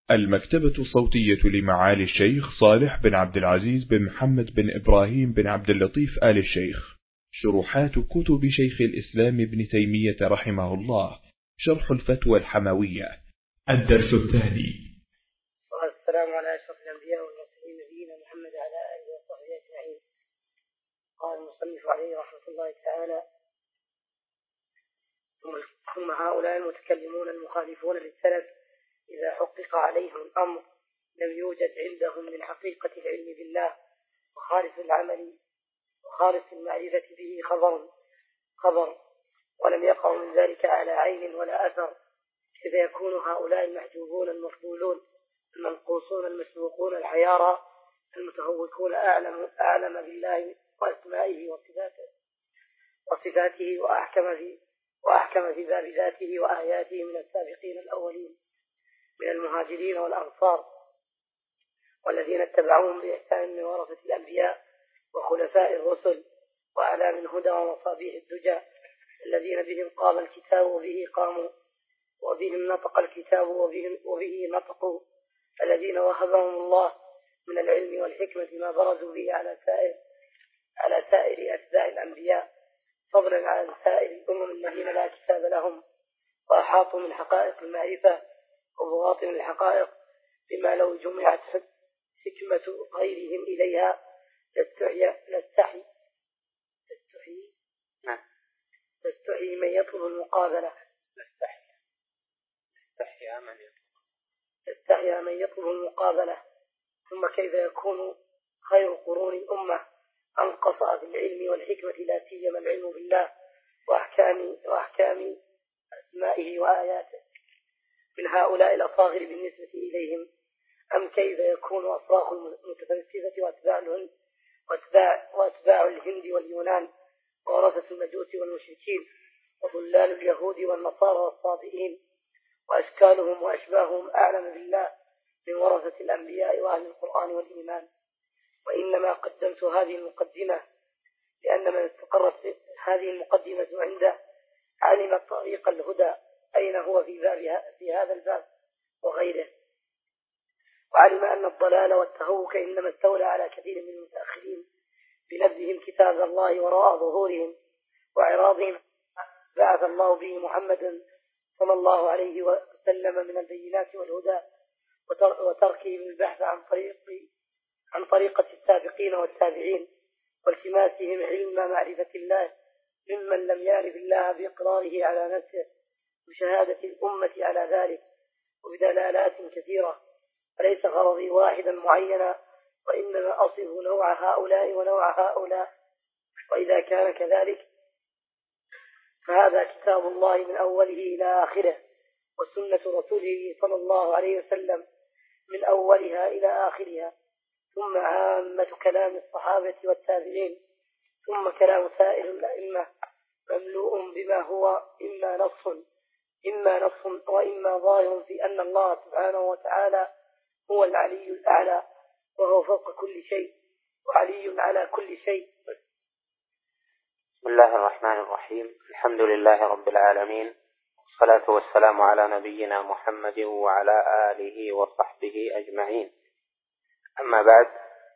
المكتبة الصوتية لمعالي الشيخ صالح بن عبد العزيز بن محمد بن إبراهيم بن عبد اللطيف آل الشيخ. شروحات كتب شيخ الإسلام ابن تيمية رحمه الله. شرح الفتوى الحموية. الدرس الثاني. والسلام على أشرف الأنبياء والمرسلين نبينا محمد وعلى آله وصحبه أجمعين. قال المصنف عليه رحمة الله تعالى: ثم هؤلاء المتكلمون المخالفون للسلف إذا حقق عليهم الأمر لم يوجد عندهم من حقيقة العلم بالله وخالص العمل وخالص المعرفة به خبر ولم يقع من ذلك على عين ولا أثر، كيف يكون هؤلاء المحجوبون المفضولون المنقوصون المسبوقون الحيارى المتهوكون أعلم بالله وأسمائه وصفاته وأحكم في باب ذاته وآياته من السابقين الأولين من المهاجرين والأنصار والذين اتبعوهم بإحسان من ورثة الأنبياء وخلفاء الرسل وأعلام الهدى ومصابيح الدجى الذين بهم قام الكتاب وبه قاموا وبهم نطق الكتاب وبه نطقوا، الذين وهبهم الله من العلم والحكمة ما برزوا به على سائر أتباع الأنبياء، فضلا عن سائر الأمم الذين لا كتاب لهم وأحاطوا من حقائق المعرفة وبواطن الحقائق بما لو جمعت حكمة غيرهم إليها تستحي من يطلب المقابلة تستحي من يطلب المقابلة. ثم كيف يكون خير قرون الأمة أنقص في العلم والحكمة لا سيما العلم بالله وأحكام أسمائه وآياته من هؤلاء الأصاغر بالنسبة إليهم؟ أم كيف يكون أفراخ المتفلسفة وأتباع الهند واليونان وورثة المجوس والمشركين وضلال اليهود والنصارى والصابئين وأشكالهم وأشباههم أعلم بالله من ورثة الأنبياء وأهل القرآن والإيمان؟ وإنما قدمت هذه المقدمة لأن من استقرت هذه المقدمة عنده علم طريق الهدى أين هو في هذا الباب وغيره، وعلم أن الضلال والتهوك إنما استولى على كثير من المتأخرين بنبذهم كتاب الله وراء ظهورهم وإعراضهم بعث الله به محمدا صلى الله عليه وسلم من البينات والهدى وتركهم البحث عن طريقة السابقين والتابعين والتماسهم علم معرفة الله ممن لم يعرف الله بإقراره على نفسه وشهادة الأمة على ذلك وبدلالات كثيرة، فليس غرضي واحدا معينا وإنما أصف نوع هؤلاء ونوع هؤلاء. وإذا كان كذلك فهذا كتاب الله من أوله إلى آخره وسنة رسوله صلى الله عليه وسلم من أولها إلى آخرها، ثم عامة كلام الصحابة والتابعين، ثم كلام سائر الأئمة مملوء بما هو إما نص وإما ظاهر في أن الله سبحانه وتعالى هو العلي الأعلى وهو فوق كل شيء وعلي على كل شيء. بسم الله الرحمن الرحيم. الحمد لله رب العالمين، والصلاة والسلام على نبينا محمد وعلى آله وصحبه أجمعين. أما بعد،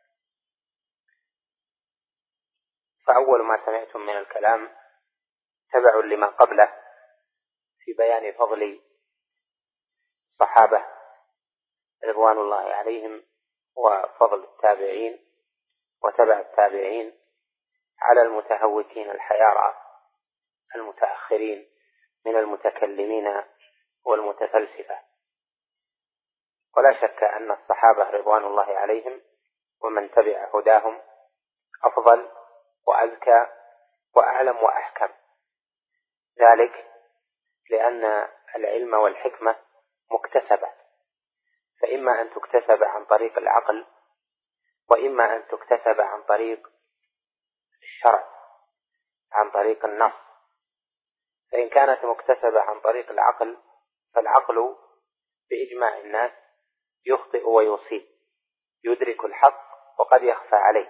فأول ما سمعتم من الكلام تبع لما قبله في بيان فضل الصحابة رضوان الله عليهم وفضل التابعين وتبع التابعين على المتهوكين الحيارى المتأخرين من المتكلمين والمتفلسفة. ولا شك أن الصحابة رضوان الله عليهم ومن تبع هداهم أفضل وأزكى وأعلم وأحكم، ذلك لأن العلم والحكمة مكتسبة، فإما أن تكتسب عن طريق العقل وإما أن تكتسب عن طريق الشرع عن طريق النص. فإن كانت مكتسبة عن طريق العقل فالعقل بإجماع الناس يخطئ ويصيب، يدرك الحق وقد يخفى عليه،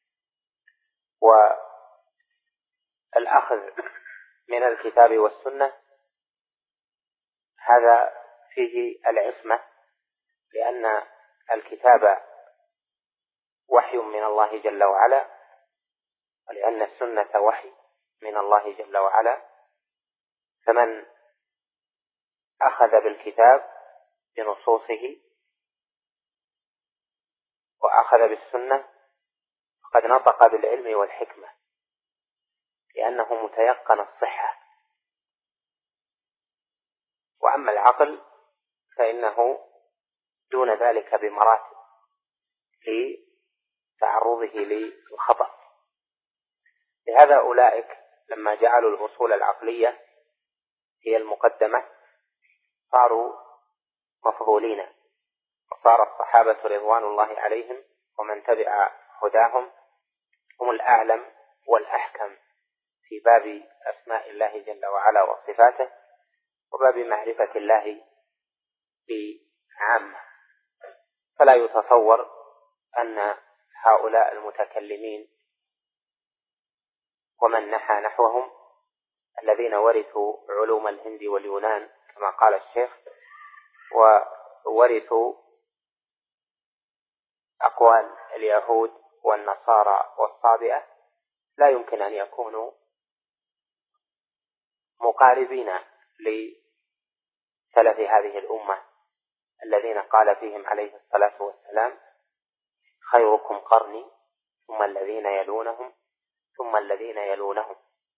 والأخذ من الكتاب والسنة هذا فيه العصمة لأن الكتاب وحي من الله جل وعلا، ولأن السنة وحي من الله جل وعلا، فمن أخذ بالكتاب بنصوصه وأخذ بالسنة قد نطق بالعلم والحكمة، لأنه متيقن الصحة. وأما العقل فإنه دون ذلك بمراتب لتعرضه للخطأ. لهذا أولئك لما جعلوا الأصول العقلية هي المقدمة صاروا مفضولين، وصار الصحابة رضوان الله عليهم ومن تبع هداهم هم الأعلم والأحكم في باب أسماء الله جل وعلا وصفاته، وباب معرفة الله بعامة. فلا يتصور أن هؤلاء المتكلمين ومن نحى نحوهم الذين ورثوا علوم الهند واليونان كما قال الشيخ، وورثوا أقوال اليهود والنصارى والصابئة، لا يمكن أن يكونوا مقاربين لسلف هذه الأمة الذين قال فيهم عليه الصلاة والسلام: خيركم قرني ثم الذين يلونهم ثم الذين يلونهم.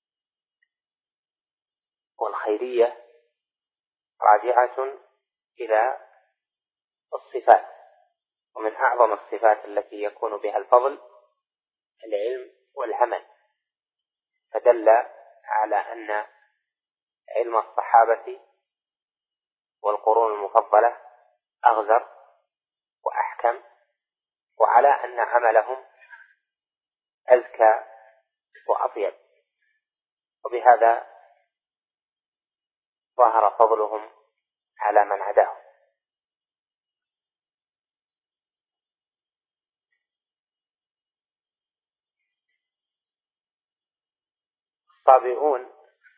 والخيرية راجعة إلى الصفات، ومن أعظم الصفات التي يكون بها الفضل العلم والعمل، فدل على أن علم الصحابة والقرون المفضلة أغزر وأحكم، وعلى أن عملهم أزكى وأطيب، وبهذا ظهر فضلهم على من عداهم. الصابئون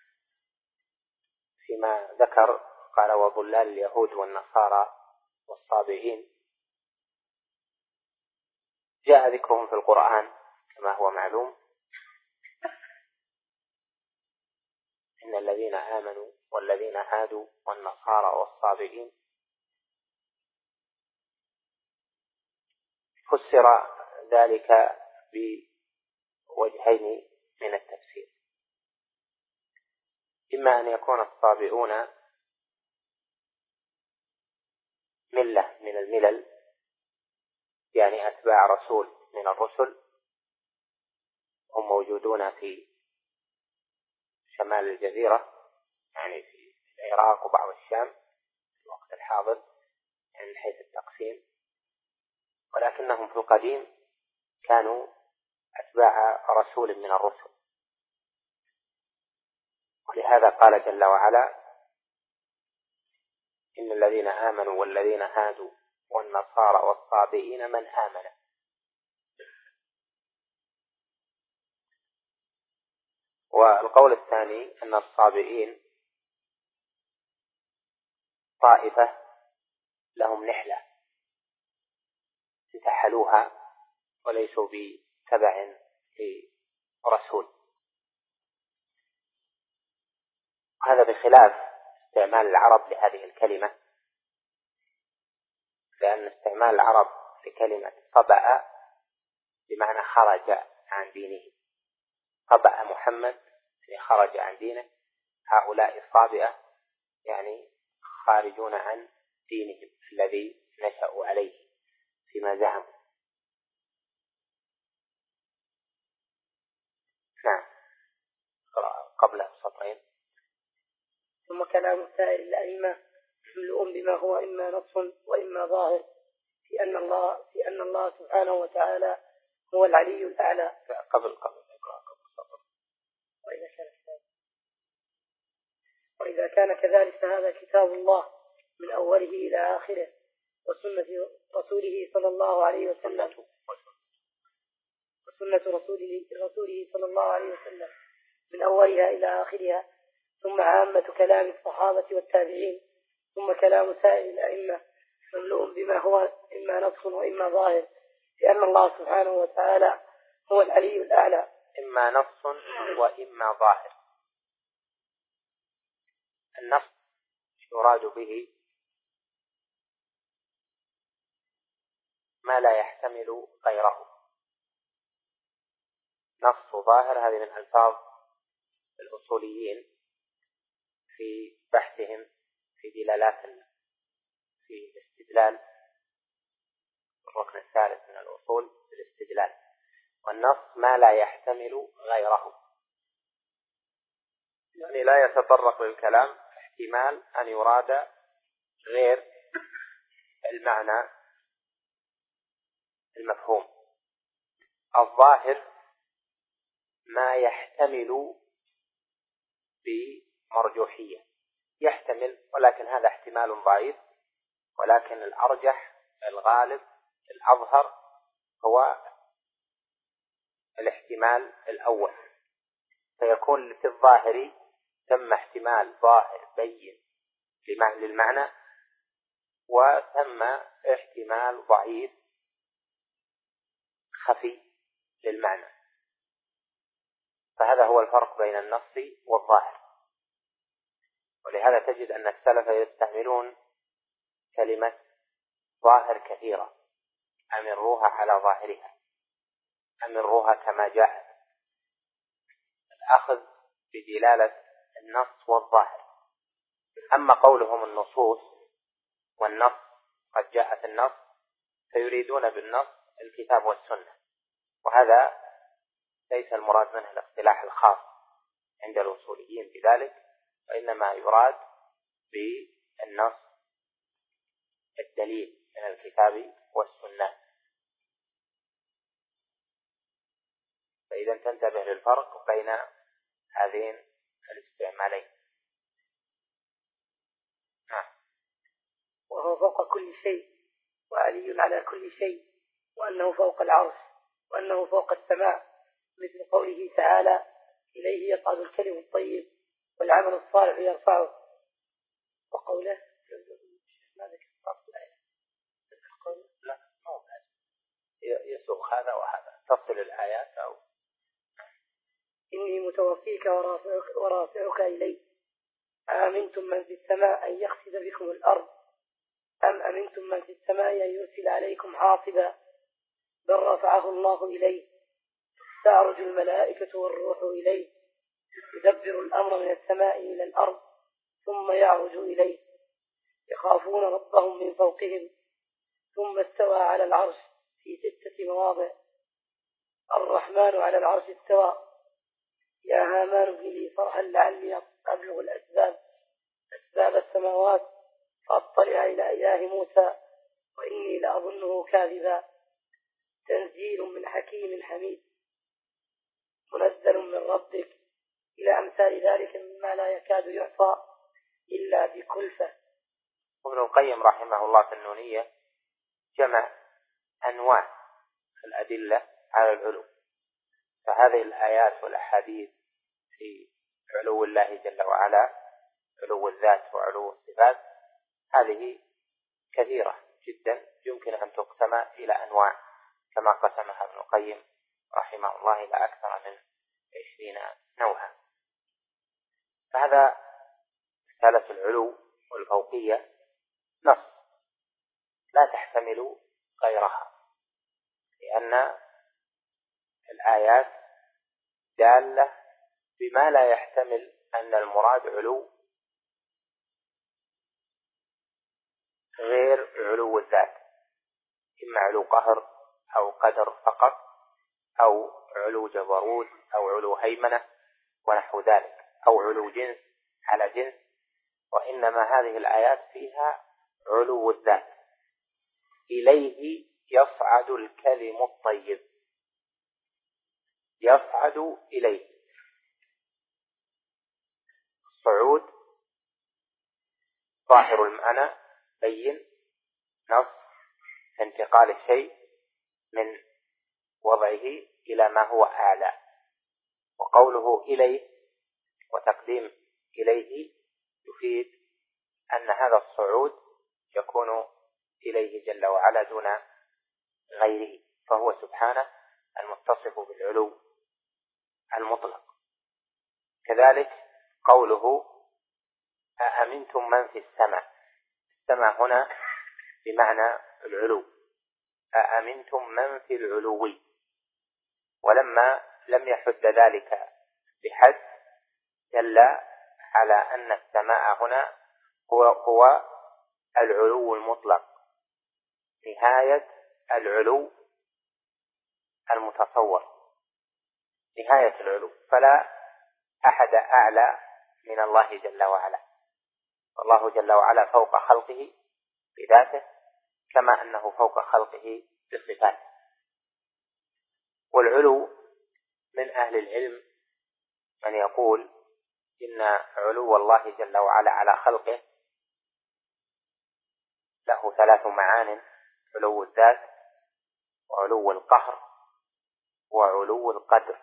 فيما ذكر قال: وضلال اليهود والنصارى والصابئين، جاء ذكرهم في القرآن كما هو معلوم: إن الذين آمنوا والذين هادوا والنصارى والصابئين. فسر ذلك بوجهين من التفسير: إما أن يكون الصابئون ملة من الملل، يعني أتباع رسول من الرسل، هم موجودون في شمال الجزيرة، يعني في العراق وبعض الشام في الوقت الحاضر، يعني من حيث التقسيم، ولكنهم في القديم كانوا أتباع رسول من الرسل. ولهذا قال جل وعلا: إن الذين آمنوا والذين هادوا والنصارى والصابئين من آمن. والقول الثاني أن الصابئين طائفة لهم نحلة انتحلوها وليسوا بتبع لرسول. هذا بخلاف استعمال العرب لهذه الكلمة، لأن استعمال العرب لكلمة صبأ بمعنى خرج عن دينه. صبأ محمد يعني خرج عن دينه، هؤلاء الصابئة يعني خارجون عن دينهم الذي نشأوا عليه فيما زعموا. نعم. قبل السطرين: ثم كلام سائر الأئمة مملوء بما هو إما نص وإما ظاهر في أن الله سبحانه وتعالى هو العلي الأعلى. قبل السطر: وإذا كان كذلك فهذا كتاب الله من أوله إلى آخره، وسنة رسوله صلى الله عليه وسلم رسوله صلى الله عليه وسلم من أولها إلى آخرها، ثم عامة كلام الصحابة والتابعين، ثم كلام سائر الأئمة مملوء بما هو إما نسخ وإما ظاهر، لأن الله سبحانه وتعالى هو العلي الأعلى. إما نص وإما ظاهر. النص يراد به ما لا يحتمل غيره. نص ظاهر هذه من ألفاظ الأصوليين في بحثهم في دلالات في الاستدلال، الركن الثالث من الأصول في الاستدلال. والنص ما لا يحتمل غيره، يعني لا يتطرق للكلام احتمال أن يراد غير المعنى المفهوم. الظاهر ما يحتمل بمرجوحية، يحتمل ولكن هذا احتمال ضعيف، ولكن الأرجح الغالب الأظهر هو الاحتمال الأول، فيكون في الظاهر ثم احتمال ظاهر بين للمعنى، وثم احتمال ضعيف خفي للمعنى. فهذا هو الفرق بين النص والظاهر. ولهذا تجد أن السلف يستعملون كلمة ظاهر كثيرة، أمروها على ظاهرها، أمروها كما جاءت، الأخذ بدلالة النص والظاهر. أما قولهم النصوص والنص قد جاءت النص، فيريدون بالنص الكتاب والسنة، وهذا ليس المراد منه الاصطلاح الخاص عند الأصوليين بذلك، وإنما يراد بالنص الدليل من الكتاب والسنة. فإذا تنتبه للفرق بين هذين الاستعمالين. وهو فوق كل شيء، وعلي على كل شيء، وأنه فوق العرش، وأنه فوق السماء، مثل قوله تعالى: إليه يصعد الكلم الطيب والعمل الصالح يرفعه. وقوله لا يسوق هذا وهذا، تصل الآيات أو إني متوفيك ورافعك إلي، أأمنتم من في السماء أن يخسف بكم الأرض أم أمنتم من في السماء أن يرسل عليكم حاصبا بل رفعه الله إليه، تعرج الملائكة والروح إليه، يدبر الأمر من السماء إلى الأرض ثم يعرج إليه، يخافون ربهم من فوقهم، ثم استوى على العرش في 6 مواضع، الرحمن على العرش استوى، يا هامان ابن لي صرحا لعلي أبلغ أسباب السماوات فأطلع إلى إله موسى وإني لأظنه كاذبا، تنزيل من حكيم حميد، منزل من ربك، إلى أمثال ذلك مما لا يكاد يحصى إلا بكلفة. ابن القيم رحمه الله في النونية جمع أنواع الأدلة على العلو، فهذه الآيات والأحاديث في علو الله جل وعلا، علو الذات وعلو الصفات، هذه كثيرة جدا يمكن أن تقسم إلى أنواع كما قسمها ابن القيم رحمه الله إلى أكثر من 20 نوعا. فهذا مسألة العلو والفوقية نص لا تحتمل غيرها، لأن الآيات دالة بما لا يحتمل أن المراد علو غير علو الذات، إما علو قهر أو قدر فقط، أو علو جبروت أو علو هيمنة ونحو ذلك، أو علو جنس على جنس، وإنما هذه الآيات فيها علو الذات. إليه يصعد الكلم الطيب، يصعد إليه، الصعود ظاهر المعنى بين نص انتقال الشيء من وضعه إلى ما هو أعلى، وقوله إليه وتقديم إليه يفيد أن هذا الصعود يكون إليه جل وعلا دون غيره، فهو سبحانه المتصف بالعلو المطلق. كذلك قوله أأمنتم من في السماء، السماء هنا بمعنى العلو، أأمنتم من في العلو، ولما لم يحد ذلك بحد دل على أن السماء هنا هو العلو المطلق، نهاية العلو المتصور، نهاية العلو، فلا أحد أعلى من الله جل وعلا، والله جل وعلا فوق خلقه بذاته كما أنه فوق خلقه بصفاته. والعلو من أهل العلم من يقول إن علو الله جل وعلا على خلقه له 3 معان: علو الذات، وعلو القهر، وعلو القدر.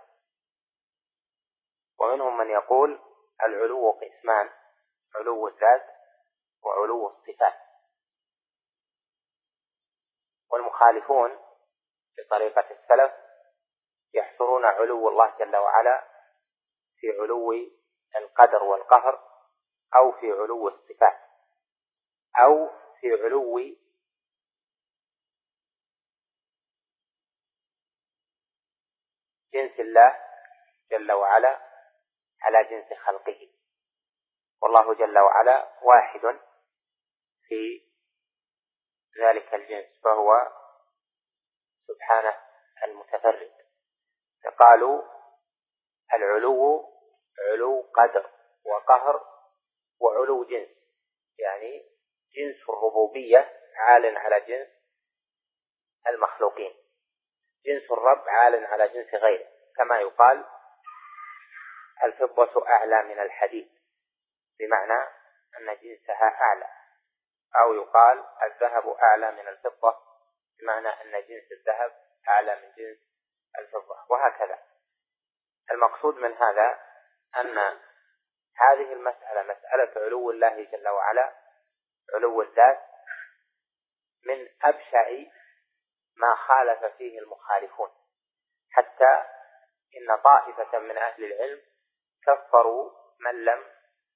ومنهم من يقول العلو قسمان: علو الذات وعلو الصفات. والمخالفون بطريقة السلف يحصرون علو الله جل وعلا في علو القدر والقهر، أو في علو الصفات، أو في علو جنس الله جل وعلا على جنس خلقه، والله جل وعلا واحد في ذلك الجنس، فهو سبحانه المتفرد. فقالوا العلو علو قدر وقهر وعلو جنس، يعني جنس الربوبية عال على جنس المخلوقين، جنس الرب عال على جنس غيره، كما يقال الفضة أعلى من الحديد، بمعنى أن جنسها أعلى، أو يقال الذهب أعلى من الفضة، بمعنى أن جنس الذهب أعلى من جنس الفضة، وهكذا. المقصود من هذا أن هذه المسألة، مسألة علو الله جل وعلا، علو الذات، من أبشع ما خالف فيه المخالفون، حتى إن طائفة من أهل العلم كفروا من لم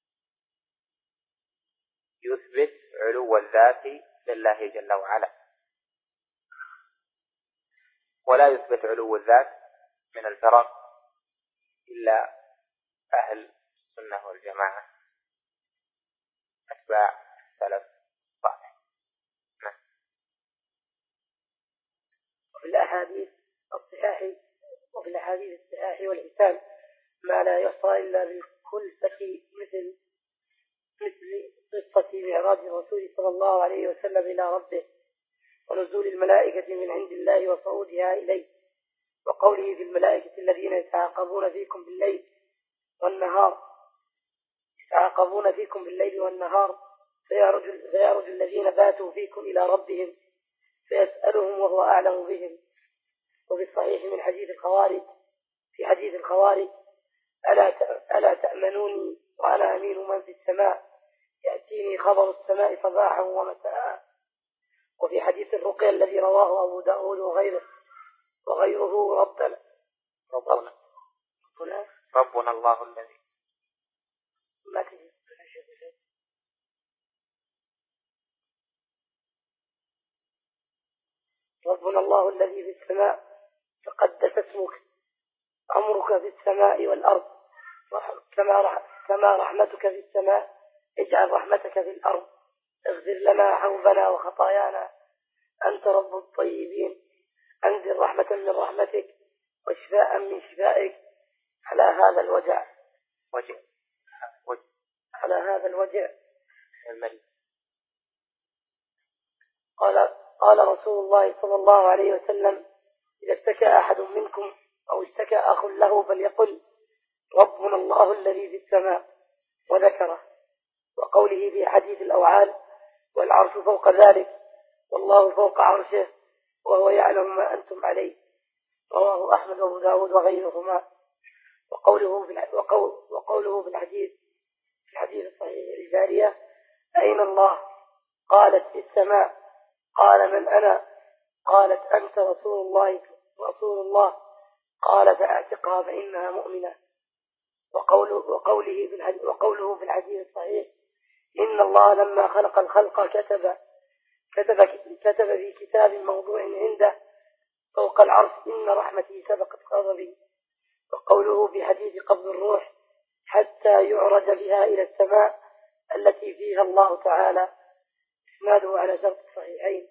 يثبت علو الذات لله جل وعلا. ولا يثبت علو الذات من الفرق إلا أهل السنة والجماعة، أتباع السلف الصالح. وفي الأحاديث الصحاح والحسان ما لا يحصى إلا بالكلفة، مثل قصة معراج الرسول صلى الله عليه وسلم إلى ربه، ونزول الملائكة من عند الله وصعودها إليه، وقوله في الملائكة الذين يتعاقبون فيكم بالليل والنهار فيعرج الذين باتوا فيكم إلى ربهم فيسألهم وهو أعلم بهم. وفي الصحيح من حديث الخوارج ألا تأمنوني وأنا أمين من في السماء، يأتيني خبر السماء صباحا ومساء. وفي حديث الرقية الذي رواه أبو داود وغيره ربنا الله الذي ما تجد ربنا الله الذي في السماء تقدس اسمك، أمرك في السماء والأرض، كما رحمتك في السماء اجعل رحمتك في الأرض، اغفر لنا حوبنا وخطايانا، أنت رب الطيبين، أنزل رحمة من رحمتك وشفاء من شفائك على هذا الوجع المريض. قال رسول الله صلى الله عليه وسلم: إذا اشتكى أحد منكم أو اشتكى أخ له فليقل ربنا الله الذي في السماء، وذكره. وقوله في حديث الأوعال: والعرش فوق ذلك والله فوق عرشه وهو يعلم ما أنتم عليه، رواه أحمد وأبو داود وغيرهما. وقوله في الحديث الصحيح الجارية: أين الله؟ قالت في السماء، قال: من أنا؟ قالت: أنت رسول الله. قال: فأعتقها فإنها مؤمنة. وقوله في الحديث الصحيح: إن الله لما خلق الخلق كتب في كتاب موضوع عنده فوق العرش: إن رحمتي سبقت غضبي. وقوله في حديث قبض الروح: حتى يعرج بها إلى السماء التي فيها الله تعالى، إسناده على شرط الصحيحين.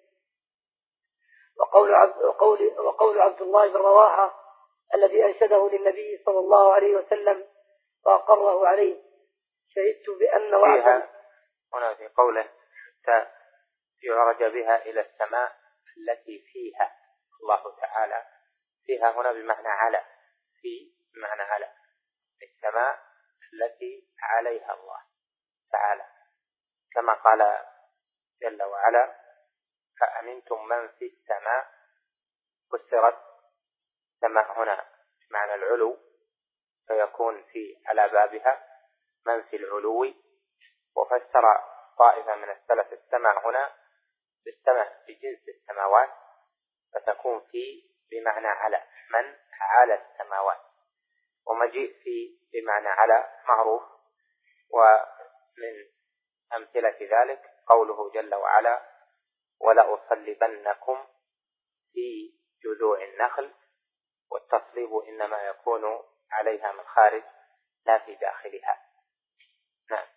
وقول عبد الله بن رواحة الذي أنشده للنبي صلى الله عليه وسلم وأقره عليه: شهدت بأن وعدا. هنا في قوله حتى يعرج بها إلى السماء التي فيها الله تعالى، فيها هنا بمعنى على، في بمعنى على، السماء التي عليها الله تعالى، كما قال جل وعلا: فأمنتم من في السماء. فسرت السماء هنا بمعنى العلو، فيكون في على بابها من في العلو. وفسر طائفة من السلف السماء هنا بالسماء بجنس السماوات، فتكون في بمعنى على، من على السماوات. ومجيء في بمعنى على معروف. ومن أمثلة ذلك قوله جل وعلا: ولأصلبنكم في جذوع النخل. والتصليب إنما يكون عليها من خارج لا في داخلها. نعم.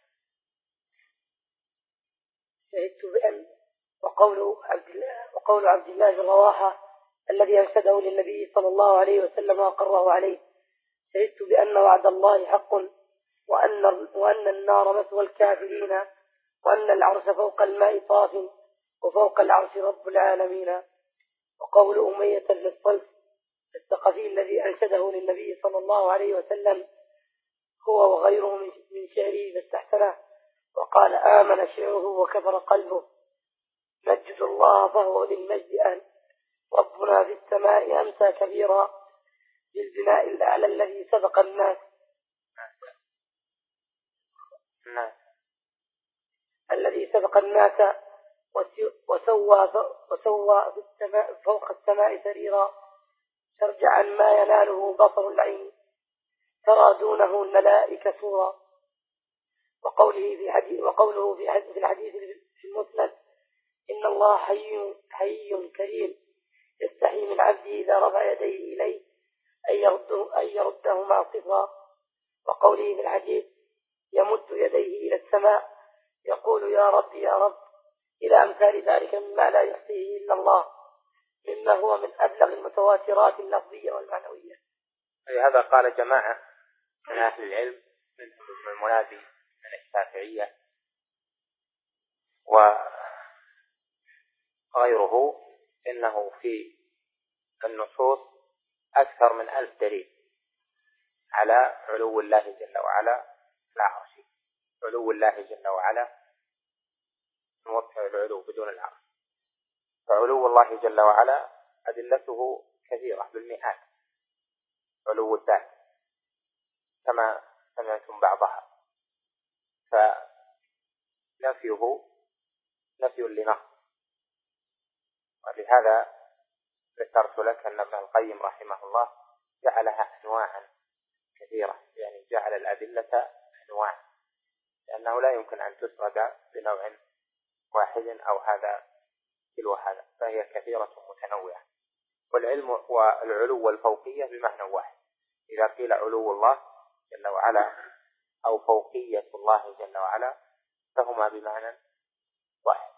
شهدت بأن. وقول عبد الله بن رواحة الذي أنشده للنبي صلى الله عليه وسلم وأقره عليه: شهدت بأن وعد الله حق، وأن النار مثوى الكافرين، وأن العرش فوق الماء طاف، وفوق العرش رب العالمين. وقول أمية بن الصلت الثقفي الذي أنشده للنبي صلى الله عليه وسلم هو وغيره من شعره فاستحسنه وقال: آمن شعره وكفر قلبه، مجد الله فهو للمجد أهل، ربنا في السماء أمسى كبيرا، بالبناء الأعلى الذي سبق الناس. الذي سبق الناس وسوى في السماء فوق السماء سريرا، شرجعا ما يناله بصر العين، ترى دونه الملائكة سورا. وقوله في الحديث في المسند: إن الله حي كريم يستحي من عبده إذا رفع يديه إليه أن يردهما صفرا. وقوله في الحديث: يمد يديه إلى السماء يقول: يا رب يا رب، إلى أمثال ذلك مما لا يحصيه إلا الله، مما هو من أبلغ المتواترات اللفظية والمعنوية. هذا قال جماعة من أهل العلم منهم ابن المنادي من الشافعية وغيره، إنه في النصوص أكثر من 1000 دليل على علو الله جل وعلا لا عرش. علو الله جل وعلا موقع العلو بدون العرش. فعلو الله جل وعلا أدلته كثيرة بالمئات. علو الذات كما سمعتم بعضها، فنفيه نفي لنقص. ولهذا ذكرت لك أن ابن القيم رحمه الله جعلها أنواعا كثيرة، يعني جعل الأدلة أنواع، لأنه لا يمكن أن تسرد بنوع واحد أو هذا تلو هذا، فهي كثيرة متنوعة. والعلم والعلو والفوقية بمعنى واحد. إذا قيل علو الله جل وعلا أو فوقية الله جل وعلا فهما بمعنى واحد.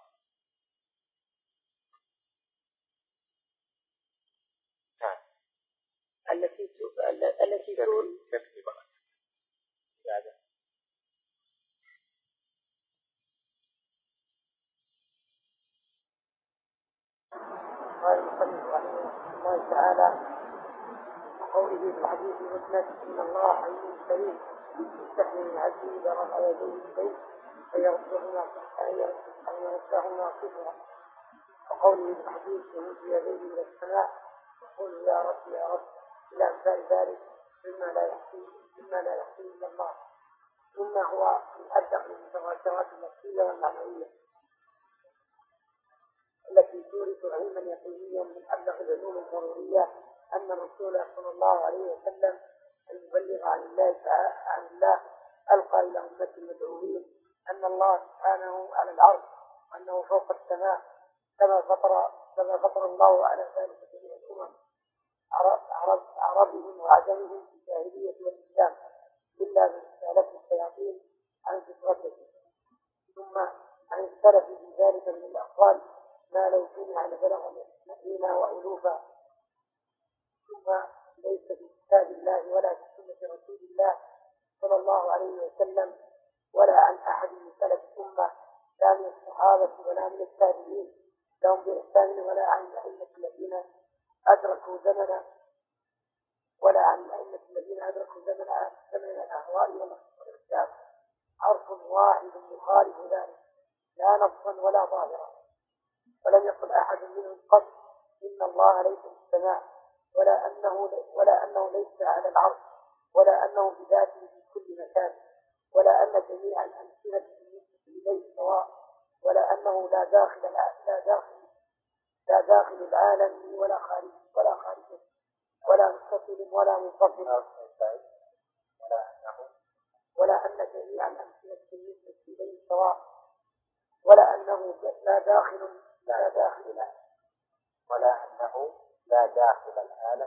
التي تقول قال المصنف رحمه الله تعالى: وقوله في الحديث المسند: إن الله حي كريم يستحي من عبده إذا رفع يديه إليه أن يردهما صفرا. وقوله في الحديث: يمد يديه إلى السماء يقول: يا رب يا رب، إلى أمثال ذلك مما لا يحصيه إلا الله، مما هو من أبلغ المتواترات اللفظية والمعنوية التي تورث علما يقينيا من أبلغ العلوم الضرورية أن الرسول صلى الله عليه وسلم المبلغ عن الله ألقى إلى أمة المدعوين أن الله سبحانه على العرش وأنه فوق السماء كما فطر الله على ذلك جميع الأمم عربهم وعجمهم في الجاهلية والإسلام إلا من سالته الشياطين عن فطرته. ثم عن السلف في ذلك من الأقوال ما لو جمع لبلغ مئين وألوفا. ثم ليس في كتاب الله ولا في سنة رسول الله صلى الله عليه وسلم ولا عن أحد من سلف الأمة لا من الصحابة ولا من التابعين لهم بإحسان ولا عن الأئمة الذين أدركوا زمن زمن الأهواء والاختلاف عرف واحد يخالف ذلك لا نصا ولا ظاهرا. ولم يقل أحد منهم قط إن الله ليس في السماء ولا أنه ليس على العرش ولا أنه بذاته في كل مكان ولا أن جميع الأمثلة إليه سواء ولا أنه لا داخل العالم ولا خارجه ولا متصل ولا منفصل ولا أن جميع الأمثلة إليه سواء ولا أنه لا داخل العالم ولا أنه لا داخل العالم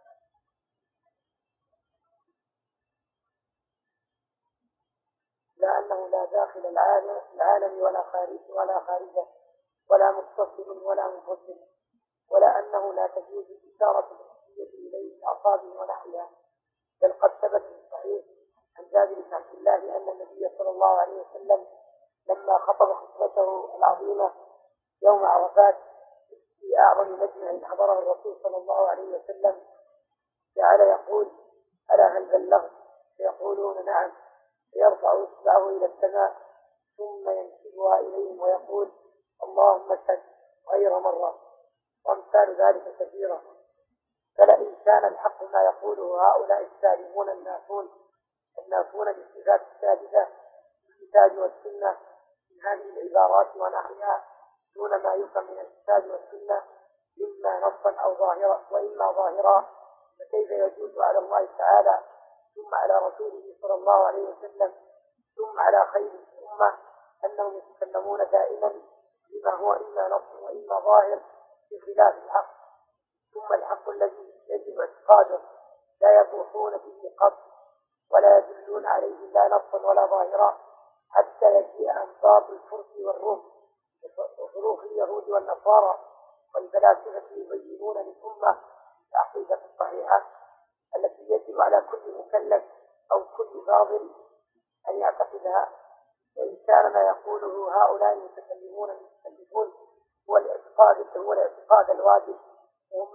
ولا خارجه ولا متصل ولا منفصل ولا أنه لا تجوز الإشارة الحسية إليه بأعصاب ونحوها. بل قد ثبت في الصحيح عن جابر بن عبد الله أن النبي صلى الله عليه وسلم لما خطب خطبته العظيمة يوم عرفات في أعظم مجمع حضره الرسول صلى الله عليه وسلم جعل يقول: ألا هل بلغت؟ فيقولون: نعم. فيرفع إصبعه إلى السماء ثم ينسبها إليهم ويقول: اللهم اشهد غير مرة. وامثال ذلك كثيرة. فلئن كان الحق ما يقوله هؤلاء السالمون النافون بالصفات الثابتة في الكتاب والسنة من هذه العبارات ونحوها دون ما يفهم من الكتاب والسنة إما نصا أو ظاهرا وإما ظاهرا، فكيف يجوز على الله تعالى ثم على رسوله صلى الله عليه وسلم ثم على خير الأمة أنهم يتكلمون دائما بما هو إما نص وإما ظاهر بخلاف الحق، ثم الحق الذي يجب اعتقاده لا يطوفون به قط ولا يدلون عليه لا نصا ولا ظاهرا حتى يجيء أنصاب الفرس والروم وفروخ اليهود والنصارى والفلاسفة يبينون للأمة العقيدة الصحيحة التي يجب على كل مكلف أو كل فاضل أن يعتقدها. وإن كان ما يقوله هؤلاء المتكلمون المتكلفون هو الاعتقاد الواجب، وهم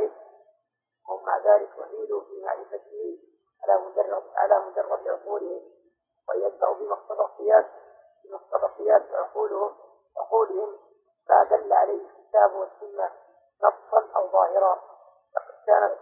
مع ذلك وحيدوا في معرفته على مجرد عقولهم، ويتبعوا بمقتضى قياس عقولهم ما دل عليه الكتاب والسنة نصا أو ظاهرا. لقد كان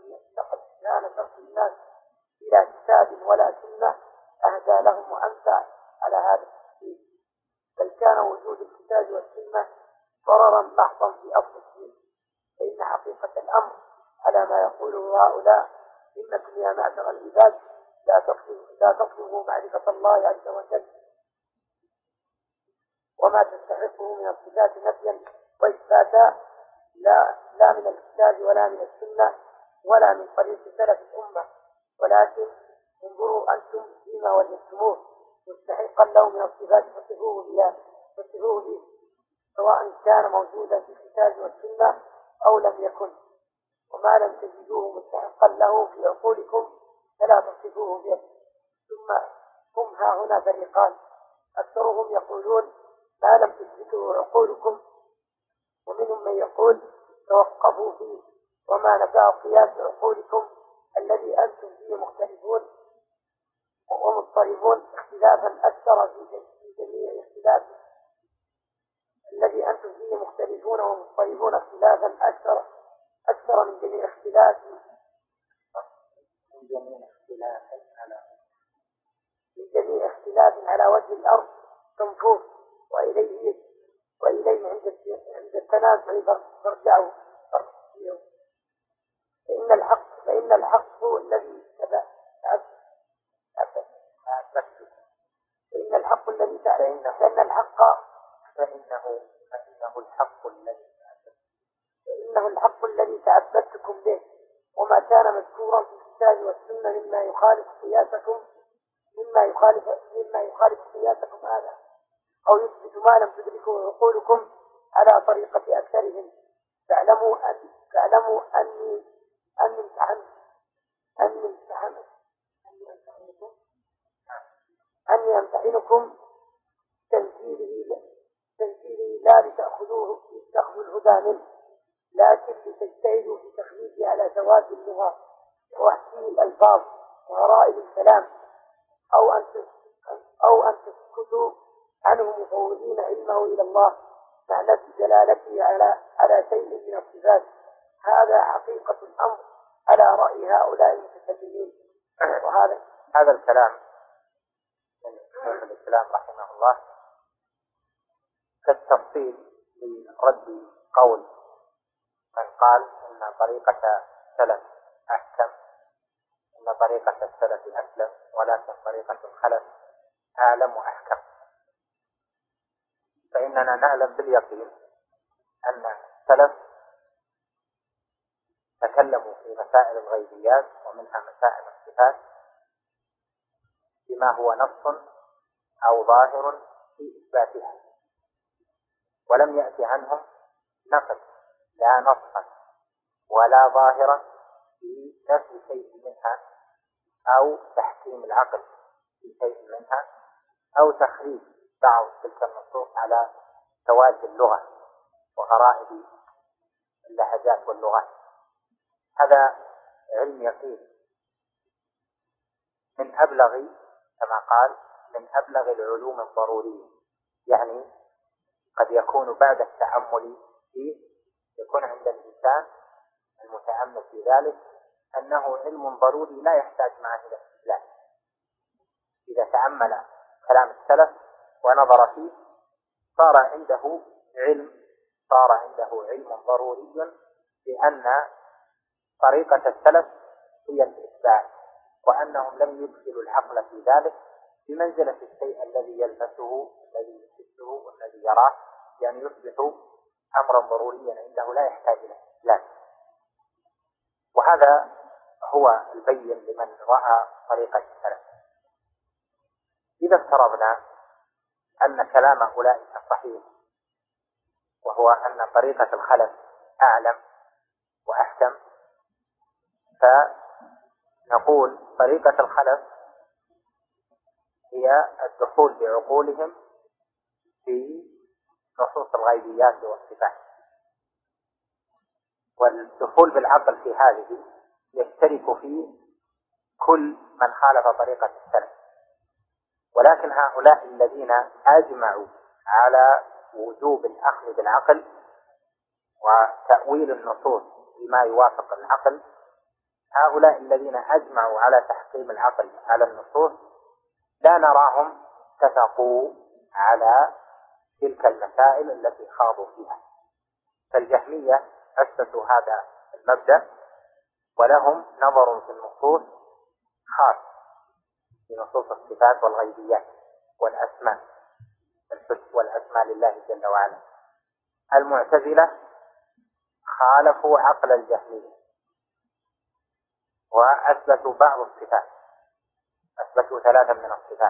ترك الناس إلى كتاب ولا سنة أهدى لهم وأمتع على هذا التفسير. بل كان وجود الكتاب والسنة ضررا محضا في أصل الدين. فإن حقيقة الأمر على ما يقوله هؤلاء: إنكم يا معشر العباد لا تطلبوا معرفة الله عز وجل وما تستحقه من الصفات نفيا وإثباتا لا من الكتاب ولا من السنة ولا من طريق سلف الأمة، ولكن انظروا أنتم فيما وجدتموه مستحقا له من الصفات فصفوه به سواء كان موجودا في الكتاب والسنة أو لم يكن. وما لم تجدوه مستحقا له في عقولكم فلا تصفوه به. ثم هم هنا فريقان: أكثرهم يقولون ما لم تثبته عقولكم، ومنهم من يقول توقفوا فيه وما نفع قياس عقولكم الذي أنتم فيه مختلفون ومضطربون اختلافا أكثر في جميع اختلاف الذي أنتم فيه مختلفون ومضطربون اختلافا أكثر من جميع اختلاف على وجه الأرض تنفوه وإليه عند فارجعوا فإن الحق هو الذي فإنه الحق الذي تعبدتكم به، وما كان مذكورا في الكتاب والسنة مما يخالف قياسكم هذا، أو يثبت ما لم تدركه عقولكم على طريقة أكثرهم. فاعلموا أني أمتحنكم تنزيله لا لتأخذوا الهدى منه، لكن لتجتهدوا في تخليده على سواد اللغة ووحشي الألفاظ وغرائب الكلام، أو أن تسكتوا عنه مفوضين علمه إلى الله مع نفي دلالته على شيء من الصفات. هذا حقيقة الأمر على رأي هؤلاء المتكلمين. هذا الكلام من شيخ الإسلام رحمه الله كالتفصيل لرد قول من قال إن طريقة السلف أحكم، إن طريقة السلف أسلم، ولكن طريقة الخلف أعلم وأحكم. فإننا نعلم باليقين أن السلف تكلموا في مسائل الغيبيات ومنها مسائل الصفات بما هو نص أو ظاهر في إثباتها، ولم يأتي عنهم نقل لا نصا ولا ظاهرا في نفي شيء منها أو تحكيم العقل في شيء منها أو تخريج بعض تلك النصوص على سواد اللغة وغرائب اللهجات واللغات. هذا علم يقين من أبلغ، كما قال، من أبلغ العلوم الضرورية. يعني قد يكون بعد التأمل فيه يكون عند الإنسان المتأمل في ذلك أنه علم ضروري لا يحتاج معه إلى استدلال. إذا تأمل كلام السلف ونظر فيه صار عنده علم ضروري بأن طريقة السلف هي الإثبات، وأنهم لم يدخلوا العقل في ذلك بمنزلة الشيء الذي يلبسه الذي يحسه والذي يراه، يعني يصبح أمرا ضروريا عنده لا يحتاج إلى استدلال. وهذا هو البين لمن رأى طريقة السلف. إذا افترضنا أن كلام أولئك صحيح، وهو أن طريقة الخلف أعلم وأحكم، فنقول طريقة الخلف هي الدخول بعقولهم في نصوص الغيبيات والصفات، والدخول بالعقل في هذه يشترك فيه كل من خالف طريقة السلف. ولكن هؤلاء الذين أجمعوا على وجوب الأخذ بالعقل وتأويل النصوص بما يوافق العقل، هؤلاء الذين أجمعوا على تحكيم العقل على النصوص لا نراهم اتفقوا على تلك المسائل التي خاضوا فيها. فالجهمية أسسوا هذا المبدأ ولهم نظر في النصوص خاص في نصوص الصفات والغيبيات والأسماء، الحسن والأسماء لله جل وعلا. المعتزلة خالفوا عقل الجهمية وأثبتوا بعض الصفات، أثبتوا 3 من الصفات،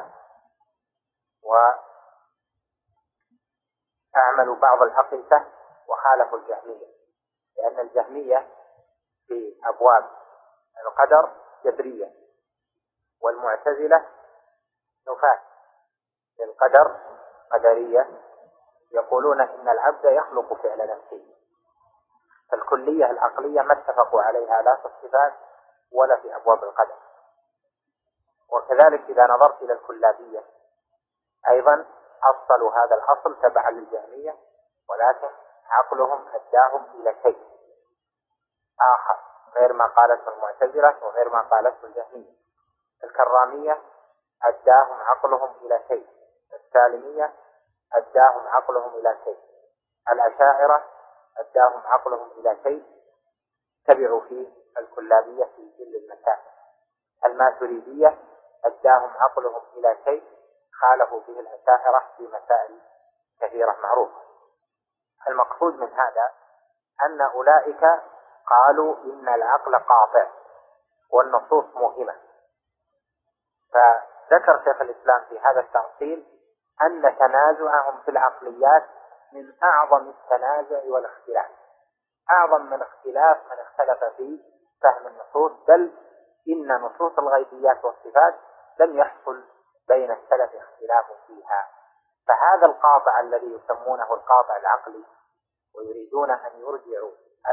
وأعملوا بعض الحقيقة وخالفوا الجهمية، لأن الجهمية في أبواب القدر جبرية، والمعتزلة نفاة للقدر قدرية، يقولون إن العبد يخلق فعل نفسه. فالكلية العقلية ما اتفقوا عليها لا في الصفات ولا في أبواب القدر. وكذلك إذا نظرت إلى الكلابية أيضا أصلوا هذا الأصل تبعا للجهمية، ولكن عقلهم أداهم إلى شيء آخر غير ما قالته المعتزلة وغير ما قالته الجهمية. الكرامية أداهم عقلهم إلى شيء، السالمية أداهم عقلهم إلى شيء، الأشاعرة أداهم عقلهم إلى شيء تبعوا فيه الكلابية في كل المسائل. الماتريدية أداهم عقلهم إلى شيء خالفوا به الأشاعرة في مسائل كثيرة معروفة. المقصود من هذا أن أولئك قالوا إن العقل قاطع والنصوص موهمة. فذكر شيخ الإسلام في هذا التأصيل أن تنازعهم في العقليات من أعظم التنازع والاختلاف، أعظم من اختلاف من اختلف في فهم النصوص، بل إن نصوص الغيبيات والصفات لم يحصل بين السلف اختلاف فيها. فهذا القاطع الذي يسمونه القاطع العقلي ويريدون أن يرجعوا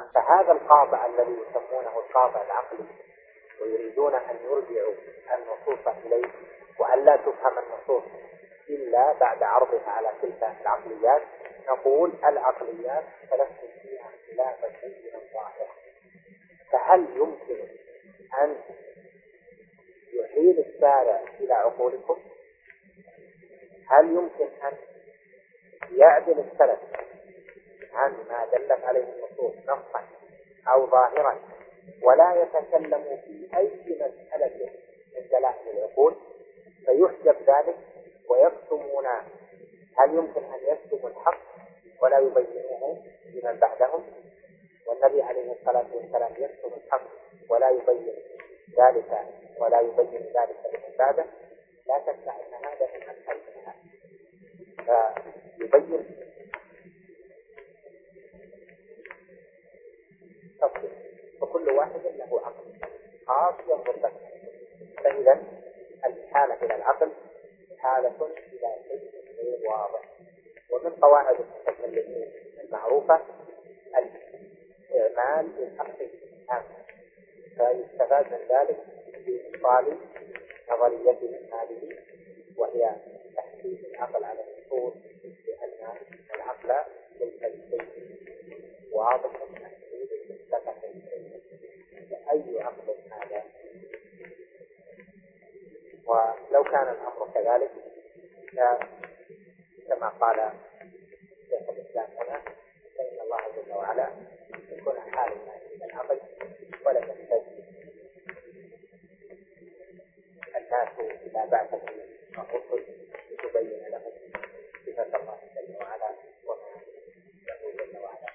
النصوص إليه، وأن لا تفهم النصوص إلا بعد عرضها على تلك العقليات. نقول العقليات تلفت فيها اختلافا بين الظاهرة، فهل يمكن أن يحيل الشارع إلى عقولكم؟ هل يمكن أن يعدل السلف عن ما دلت عليه النصوص نصا أو ظاهرا ولا يتكلم في أي مسألة من دلائل العقول فيحجب ذلك ويكتمون؟ هل يمكن أن يكتموا الحق ولا يبينوه لمن بعدهم؟ والنبي عليه الصلاة والسلام يكتم الحق ولا يبين ذلك لمن بعده. لا شك أن هذا من أسهل منها، فيبين تفصيل، وكل واحد له عقل خاص ينظر له. فإذا الحالة إلى العقل حالة إلى شيء غير واضح. ومن قواعد المتكلمين المعروفة الإعمال بالحق العام، فيستفاد من ذلك بإبطال نظرية هذه وهي تحديد العقل على النصوص، لأن العقل ليس بشيء واضح محدود مستقر. أي عقل هذا؟ ولو كان الأمر كذلك كما قال شيخ الإسلام هنا، فإن الله جل وعلا يكون حال الناس من العقل ولا يحتاج الناس إلى بعثة الرسل لتبين لهم صفة الله جل وعلا وما له جل وعلا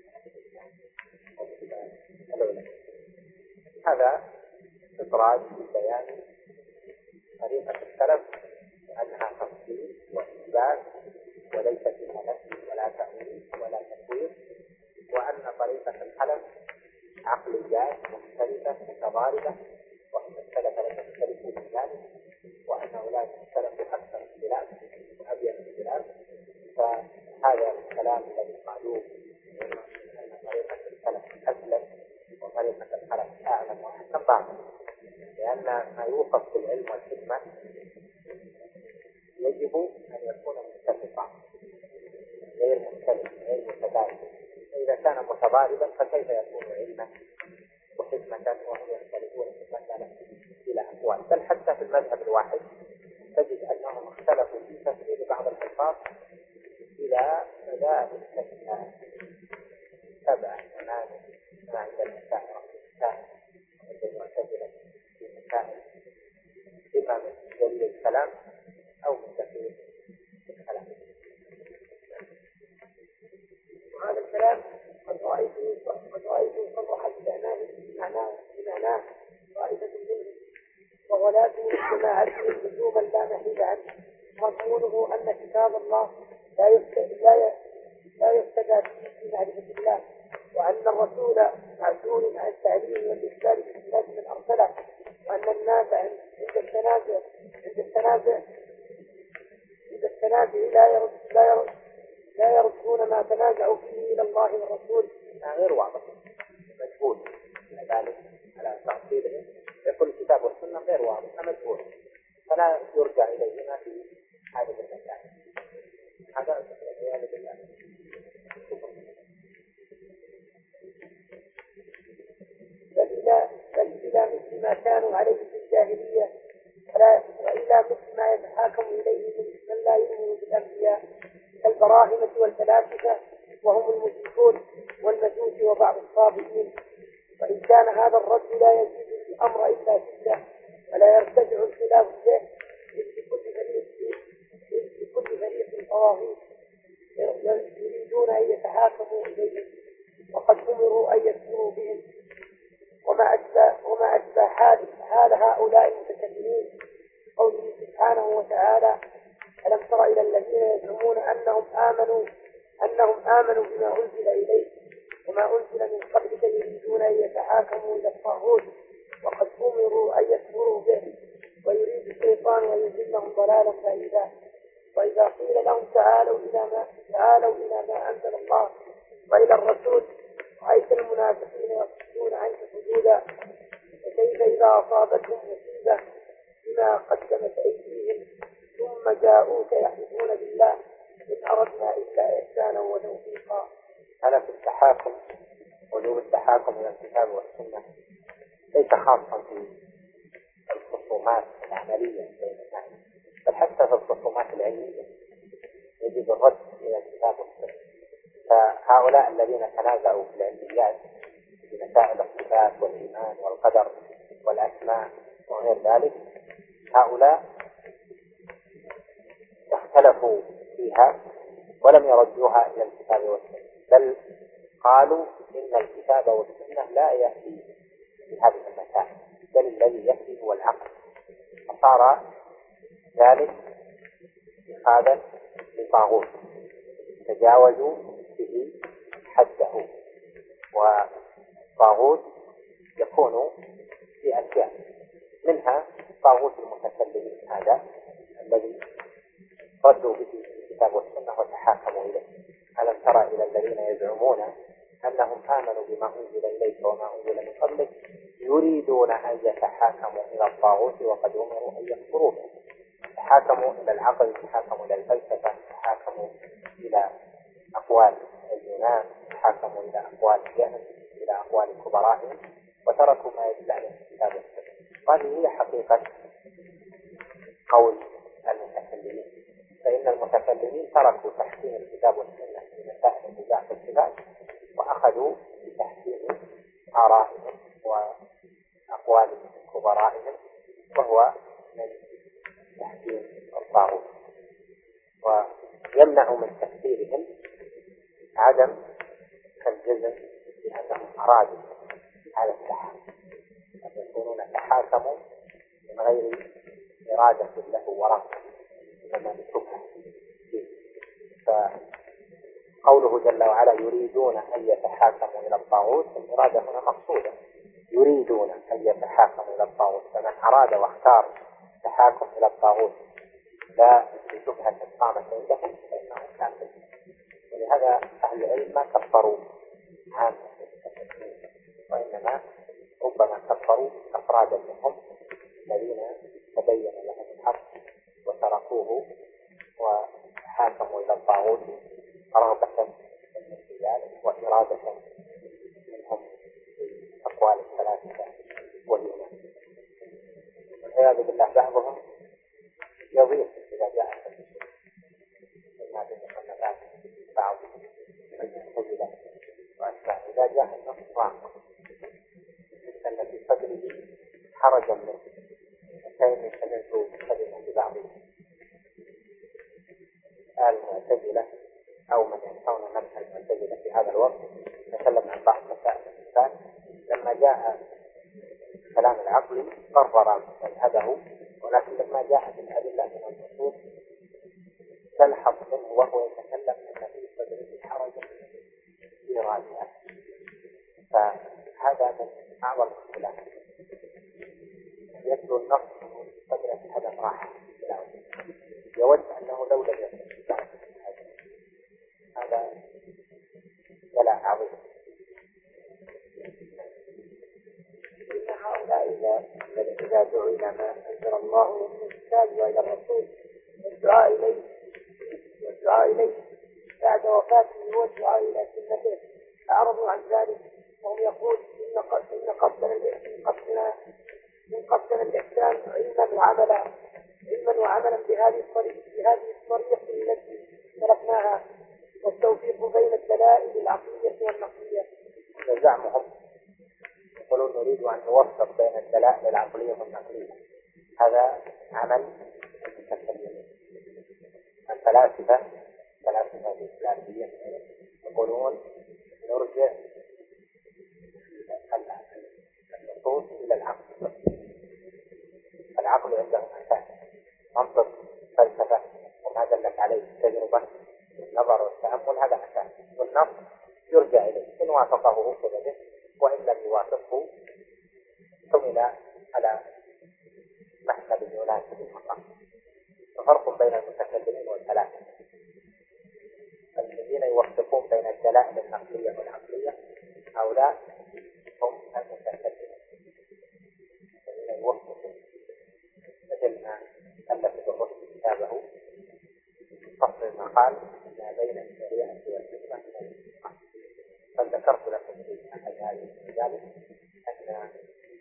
هذا إدراج في بيان طريقة السلف أنها تفصيل وإثبات وليس فيها نفي ولا تأويل ولا تفويض، وأن طريقة الحلف عقليات مختلفة متضاربة، وأن السلف لم يختلفوا من ذلك، وأن أولئك اختلفوا أكثر اختلاف وأبين اختلاف. فهذا الكلام الذي قالوه أن طريقة السلف أسلم وطريقة الحلف أعلم وأحسن باطل، لأن ما يوصف بالعلم والحكمة يجب أن يكون متفقا غير مختلف غير متضارب. فإذا كان متضاربا فكيف يكون علما وحكمة وهم يختلفون إلى أقوال؟ بل حتى في المذهب الواحد تجد أنهم اختلفوا في تفسير بعض الألفاظ إلى مذاهب شتى 7 8 ما عند الأشاعرة عند المعتزلة في مسائل إما من دليل الكلام أو من تفسير الكلام. وهذا الكلام قد رأيته صرح بمعناه طائفة منه، وغلاته جماعته لزوما لا محيد عنه، مضمونه أن كتاب الله لا يفتدى في معرفة الله، وأن الرسول معزول عن التعليم والإشكال في كتاب من أرسله، وأن الناس عند التنازع لا يردون ما تنازعوا فيه إلى الله والرسول. غير واضح مجهول ذلك على تعطيله، يقول الكتاب والسنة غير واضح مجهول، فلا يرجع إليهما في هذه المسائل. هذا والعياذ بالله. بل إلى مثل ما كانوا عليه في الجاهلية، وإلى مثل ما يتحاكم إليه من لا يؤمن بالأنبياء كالبراهمة والفلاسفة وهم المشركون والمجوس وبعض الصابئين. وإن كان هذا الرد لا يزيد الأمر إلا شدة ولا يرتجع الخلاف به لكل فريق طواغيت يريدون أن يتحاكموا إليهم وقد أمروا أن يكفروا بهم. وما أشبه حال هؤلاء المتكلمين قوله سبحانه وتعالى: ألم تر إلى الذين يزعمون أنهم آمنوا بما أنزل إليك وما أنزل من قبلك يريدون أن يتحاكموا إلى الطاغوت وقد أمروا أن يكفروا به ويريد الشيطان أن يضلهم ضلالا بعيدا. وإذا قيل لهم تعالوا إلى ما أنزل الله وإلى الرسول رأيت المنافقين يصدون عنك صدودا. فكيف إذا أصابتهم مصيبة بما قدمت أيديهم ثم جاءوك يحلفون بالله إن أردنا إلا إحسانا وتوفيقا. هذا في التحاكم، وجوب التحاكم إلى الكتاب والسنة ليس خاصا في الخصومات العملية بين الناس، بل حتى في الخصومات العلمية يجب الرد إلى الكتاب والسنة. فهؤلاء الذين تنازعوا في العلميات في مسائل الصفات والإيمان والقدر والأسماء وغير ذلك، هؤلاء اختلفوا فيها ولم يردوها إلى الكتاب والسنة، بل قالوا إن الكتاب والسنة لا يأتي في هذه المسائل، بل الذي يأتي هو العقل. فصار ذلك اتخاذا لطاغوت تجاوزوا به حده. وطاغوت يكون في أشياء، منها طاغوت المتكلمين هذا الذي ردوا به الكتاب والسنة وتحاكموا إليه. ألم ترى إلى الذين يزعمون أنهم آمنوا بما أنزل إليك وما أنزل من قبلك يريدون أن يتحاكموا إلى الطاغوت وقد أمروا أن يكفروا به. تحاكموا إلى العقل، تحاكموا إلى الفلسفة، تحاكموا إلى أقوال اليونان، تحاكموا إلى أقوال الجهل، إلى أقوال كبرائهم، وتركوا ما يدل عليه الكتاب والسنة. وهذه هي حقيقة قول المتكلمين، فإن المتكلمين تركوا تحكيم الكتاب والسنة في مسائل النزاع في الصفات وأخذوا بتحكيم آرائهم وأقوال كبرائهم، وهو من تحكيم الطاغوت. ويمنع من تكفيرهم عدم الجزم بأنهم أرادوا على التحاكم، أن يكونون تحاكموا من غير إرادة له ورغبة، إنما بشبهة. فقوله جل وعلا يريدون أن يتحاكموا إلى الطاغوت، الإرادة هنا مقصودة، يريدون أن يتحاكموا إلى الطاغوت، فمن أراد واختار التحاكم إلى الطاغوت لا بشبهة قامت عندهم فإنه كافر. ولهذا أهل العلم ما كفروا عامة المتكلمين، وإنما ربما كفروا أفرادا منهم الذين تبين لهم الحق وتركوه وحاكموا إلى الطاغوت رغبة من ذلك وإرادة منهم في أقوال الثلاثة واليونان. والعياذ بالله بعضهم يضيف إذا جاء ما بالمصنفات بعض المعتزلة وأشباه، إذا جاء النص واقع أن في صدره حرجا منه كأني سمعت كلمة ببعض المعتزلة أو من ينحون مذهب المعتزلة في هذا الوقت تكلم عن بعض مسائل الصفات، لما جاء كلام العقل قرر مذهبه، ولكن لما جاءت الأدلة من النصوص تلحظ منه وهو يتكلم أن في صدره حرجا في رأسه. فهذا من أعظم الخلاف، يتلو النص في صدره هذا راحة، يود أنه لو لم يكن هذا ولا عظيم. إن هؤلاء إذا دعوا إلى ما أنزل الله من الكتاب وإلى الرسول والدعاء إليه بعد وفاته هو الدعاء إلى سنته أعرضوا عن ذلك، وهم يقول إن قصدنا الإحسان علما وعملا بهذه الطريق التي سلكناها، والتوفيق بين الدلائل يقولون نريد أن نوفق بين الدلائل العقلية والنقلية. هذا عمل المتكلمين. الفلاسفة الإسلامية يقولون نرجع النصوص إلى العقل. العقل عنده أساس، منطق، فلسفة، وما دلت عليه التجربة، النظر والتأمل، هذا أساس، والنص يرجع إليه، إن وافقه أخذ به وإن لم يوافقه حمل على محمل اليونان في المقام. ففرق بين المتكلمين والفلاسفة. الذين يوفقون بين الدلائل النقلية والعقلية هؤلاء هم المتكلمين الذين يوفقون، مثل ما ألف الرشد كتابه فصل المقال ما بين الشريعة والحكمة. فذكرت لكم في أحد هذه المجالس أن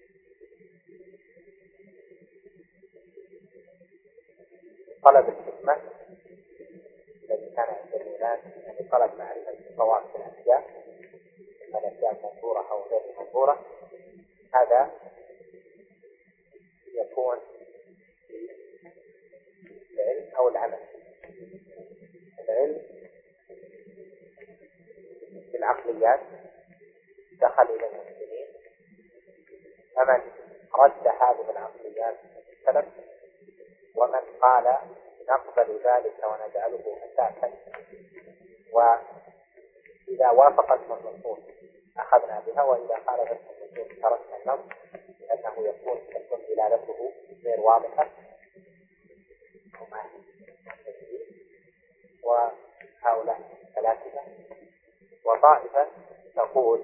طلب الحكمة الذي كان عند اليونان، يعني طلب معرفة الصواب في الأشياء، إما الأشياء المنظورة أو غير المنظورة، هذا يكون في العلم أو العمل. العلم بالعقليات دخل إلى المسلمين، فمن رد هذه العقليات السلف، ومن قال نقبل ذلك ونجعله أساسا، وإذا وافقت النصوص أخذنا بها، وإذا خالفت النصوص تركنا النص، لأنه تكون دلالته غير واضحة. وهؤلاء ثلاثة. وطائفة تقول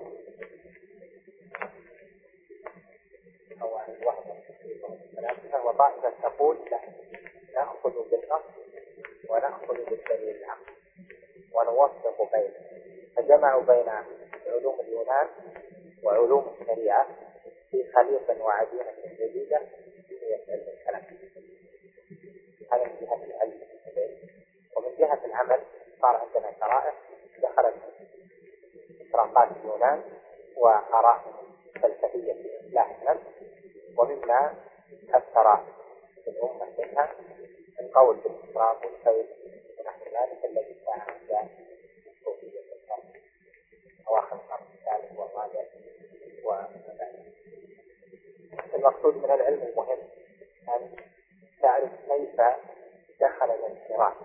أو الوحدة ثلاثة، وطائفة تقول لا، نأخذ بالنص ونأخذ بالدليل العقلي ونوفق بين. فجمعوا بين علوم اليونان وعلوم الشريعة في خليط وعجينة جديدة هي علم الكلام. هذا من جهة العلم. ومن جهة العمل صار عندنا شرائع دخلت إشراقات اليونان وآراء فلسفية في إصلاح النفس، ومما أثر في الأمة منها القول بالإشراق والخير ونحو ذلك الذي كان عند الصوفية في القرن أواخر القرن الثالث والرابع ومبادئ. المقصود من العلم المهم أن تعرف كيف دخل الانحراف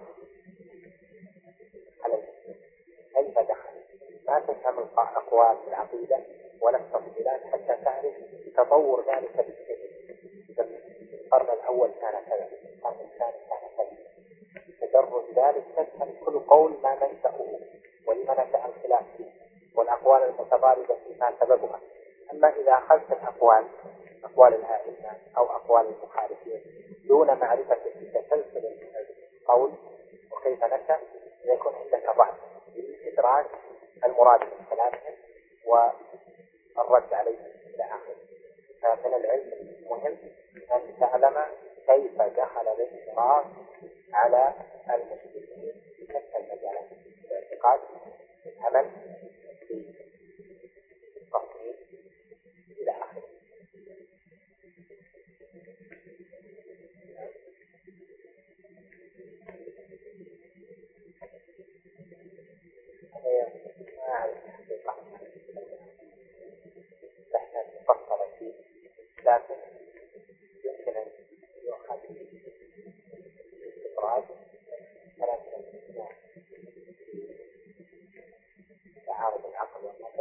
على المسلم، كيف دخل. ما تفهم الأقوال في العقيدة ولا التفصيلات حتى تعرف تطور ذلك بالسنين. القرن الأول كان كذا، القرن الثاني كان كذا، تدرج ذلك تفهم كل قول ما منشأه ولما نشأ الخلاف فيه، والأقوال المتضاربة فيما سببها. أما إذا أخذت أقوال الآئمة أو أقوال المخالفين دون معرفة تسلسل القول وكيف نشأ، يكون عندك ضعف في إدراك المراد من كلامهم والرد عليهم إلى آخره. فمن العلم المهم أن تعلم كيف دخل الانحراف على المسلمين في تلك المجالات، في الاعتقاد، في العمل، في التصميم إلى آخره. ما أعرف الحقيقة بحثا مفصلا فيه، لكن يمكن أن يؤخذ استطراد كلام الإسلام في تعارض العقل والنقل،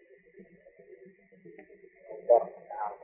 ودرء تعارض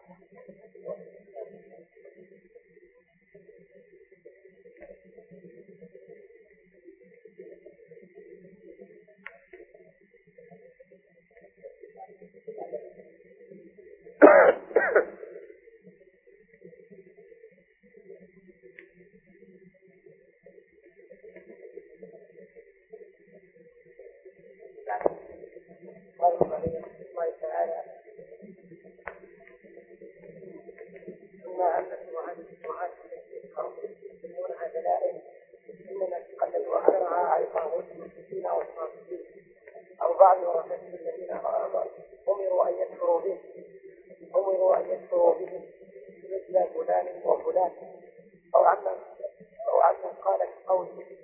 أمروا أن يكفروا بهم مثل فلان وفلان أو عمن قال القول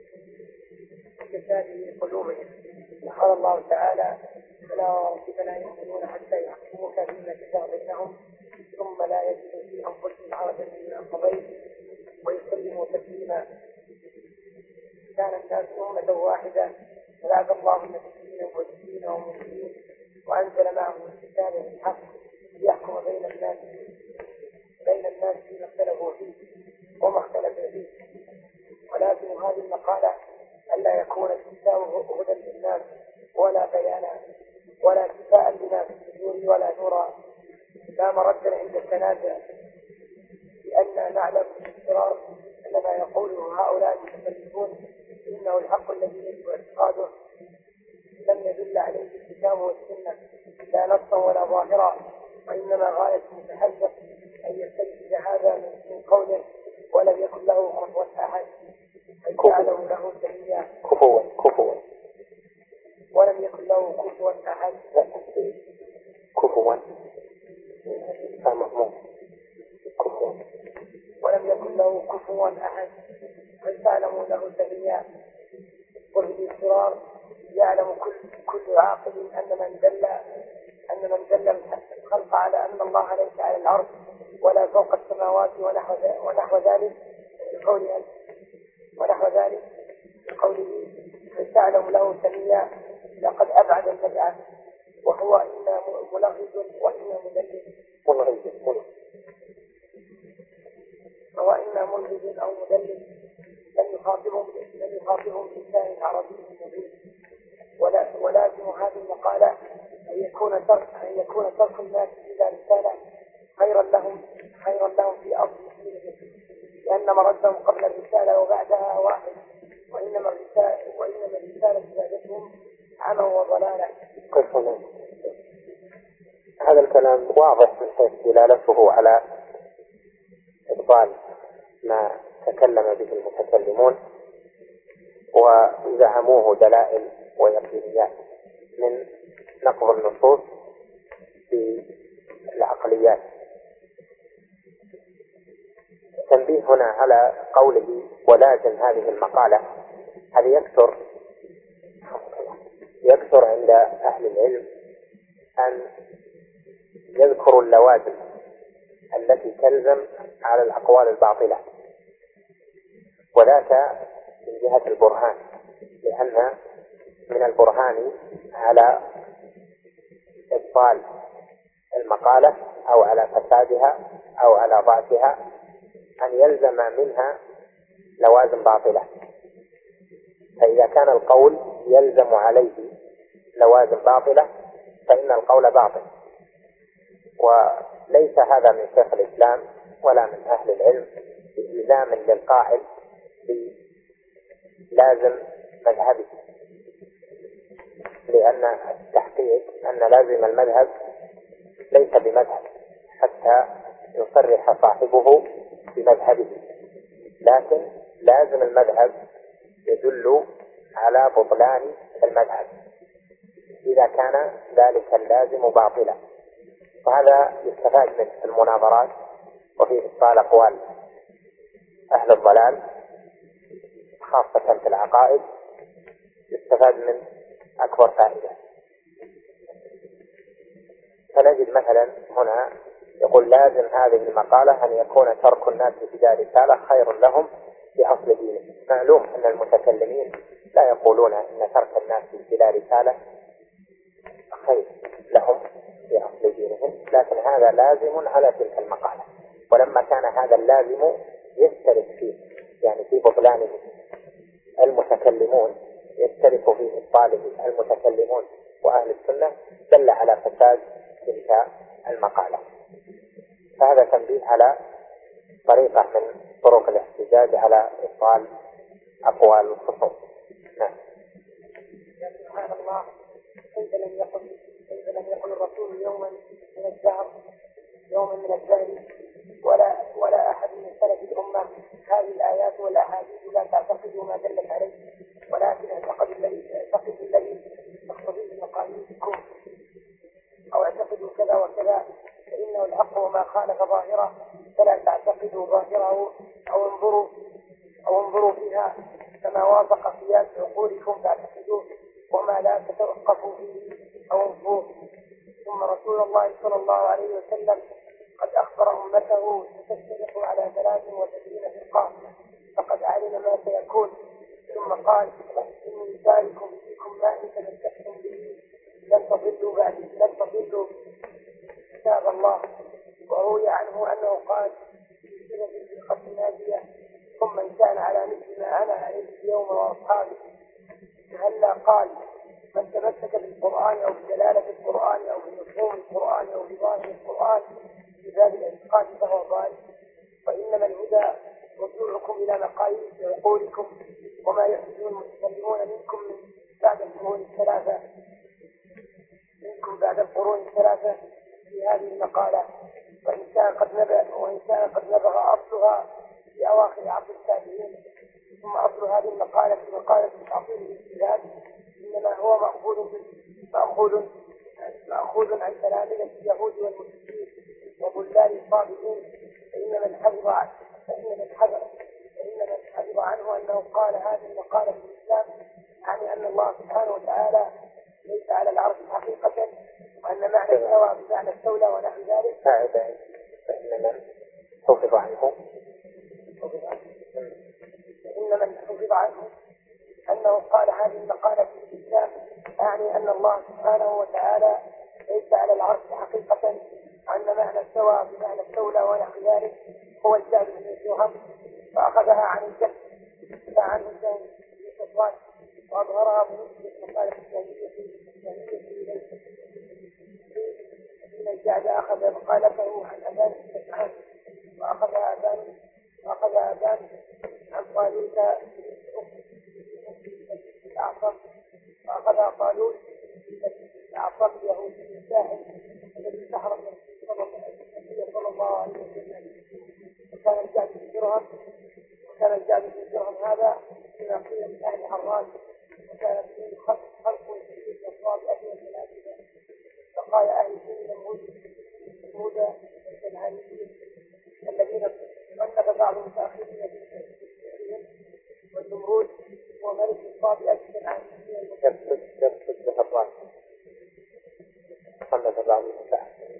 بكتابه قلوبهم. قال الله تعالى: فلا وربك لا يؤمنون حتى يحكموك فيما شجر بينهم ثم لا يجدوا في أنفسهم حرجا مما قضيت ويسلموا تسليما. كان الناس أمة واحدة فبعث الله النبيين مبشرين ومنذرين وأنزل معهم الكتاب بالحق ليحكم بين الناس فيما اختلفوا فيه وما اختلف فيه. ولكن هذه المقالة ألا يكون الكتاب هدى للناس ولا بيانا ولا شفاء لما في الصدور ولا نورا، لا مردا عند التنازع، لأننا نعلم بالاضطرار أن ما يقوله هؤلاء المتكلمون إنه الحق الذي يجب اعتقاده لم يدل عليه الكتاب والسنة لا نصا ولا ظاهرا، وإنما غاية المتحدث أن يستنتج هذا من قوله ولم يكن له كفوا أحد فجعله له سميا. كفوا ولم يكن له كفوا أحد ولم يكن له كفوا أحد فجعله له سميا. وبالاضطرار يعلم كل عاقل أن من دل الخلق على أن الله ليس على الأرض ولا فوق السماوات ونحو ذلك بقوله فجعله له سميا لقد أبعد المبعث، وهو إما ملغز وإما مدلل، هو إما ملغز أو مدلل. لم يخاطبهم بلسان عربي مبين. ولازم هذه المقالة أن يكون ترك الناس إلى رسالة خيرا لهم في أصل دينهم، لأن مردهم قبل الرسالة وبعدها واحد، وإنما الرسالة زادتهم عمى وضلالة. هذا الكلام واضح من حيث دلالته على إبطال ما تكلم به المتكلمون وزعموه دلائل ويقينيات من نقض النصوص بالعقليات. تنبيه هنا على قوله ولازم هذه المقالة، هذا يكثر عند أهل العلم أن يذكروا اللوازم التي تلزم على الأقوال الباطلة، وذاك من جهة البرهان، لأن من البرهان على إبطال المقالة أو على فسادها أو على ضعفها أن يلزم منها لوازم باطلة. فإذا كان القول يلزم عليه لوازم باطلة فإن القول باطل. وليس هذا من شيخ الإسلام ولا من أهل العلم إلزام للقائل بلازم مذهبه، لأن التحقيق أن لازم المذهب ليس بمذهب حتى يصرح صاحبه بمذهبه، لكن لازم المذهب يدل على بطلان المذهب إذا كان ذلك اللازم باطلا. وهذا يستفاد من المناظرات وفي إبطال أقوال أهل الضلال خاصة في العقائد، يستفاد من أكبر فائدة. فنجد مثلا هنا يقول لازم هذه المقالة أن يكون ترك الناس بلا رسالة خير لهم في أصل دينهم. معلوم أن المتكلمين لا يقولون أن ترك الناس بلا رسالة خير لهم في أصل دينهم، لكن هذا لازم على تلك المقالة. ولما كان هذا اللازم يشترك فيه، يعني في بطلانه المتكلمون يشترك في إبطاله المتكلمون وأهل السنة، دل على فساد تلك المقالة. فهذا تنبيه على طريقة من طرق الاحتجاج على إبطال أقوال الخصوم. نعم. سبحان الله، كيف لم يقل الرسول يوما من الدهر ولا أحد من سلف الأمة هذه الآيات والأحاديث لا تعتقدوا ما دلت عليه، ولكن اعتقدوا الذي تقتضيه مقاييسكم، أو اعتقدوا كذا وكذا فإنه الحق وما خالف ظاهره فلا تعتقدوا ظاهره أو انظروا فيها كما وافق قياس عقولكم فاعتقدوه وما لا تتوقفوا فيه أو انظروه. ثم رسول الله صلى الله عليه وسلم قد أخبر أمته ستفترق على 73 فرقة فقد علم ما سيكون. ثم قال إني تارك فيكم ما إن تمسكتم به لن تضلوا كتاب الله. وروي عنه أنه قال في سنة الفرقة الناجية ثم إن كان على مثل ما أنا عليه اليوم وأصحابي. هلا قال من تمسك بالقرآن أو بدلالة القرآن أو بمفهوم القرآن أو بظاهر القرآن بباب الاعتقاد فهو ضال. وإنما الهدى رجوعكم إلى مقاييس عقولكم وما يحدثون المتكلمون منكم بعد القرون الثلاثة في هذه المقالة. وإن كان قد نبغ أصلها في أواخر عصر التابعين. ثم أصل هذه المقالة في مقالة تعطيل الاجتهاد إنما هو مأخوذ عن تلامذة اليهود والمشركين وضلال الصابئين. فإن من حفظ عنه أنه قال هذه المقالة في الإسلام يعني أن الله سبحانه وتعالى ليس على العرش حقيقة وأن معنى استوى بمعنى استولى ونحو ذلك. فإن من حفظ عنه أنه قال هذه المقالة في الإسلام يعني أن الله سبحانه وتعالى ليس على العرش حقيقة وأن معنى استوى بمعنى استولى ونحو ذلك هو الجهل بن الجهم فأخذها عن الجهل فعنه الجهل بالصفات وأظهرها بنسبة المقالة الجاهلية إليه. إن الجهل أخذ مقالته عن أذان السبعان وأخذ أذان عن طالوت الأعصم وأخذها طالوت الأعصم اليهودي الساحل الذي سحر النبي صلى الله عليه وسلم. وكان الجعد في درهم هذا فيما قيل من أهل حران وكان فيه خلق في الأصوات أهل الملائكة بقايا أهل الدين الهود والكنعانيين الذين صنف بعض المتأخرين في والنمرود وملك الصابئة الكنعانيين جبت الزهران صنف بعض المتأخرين.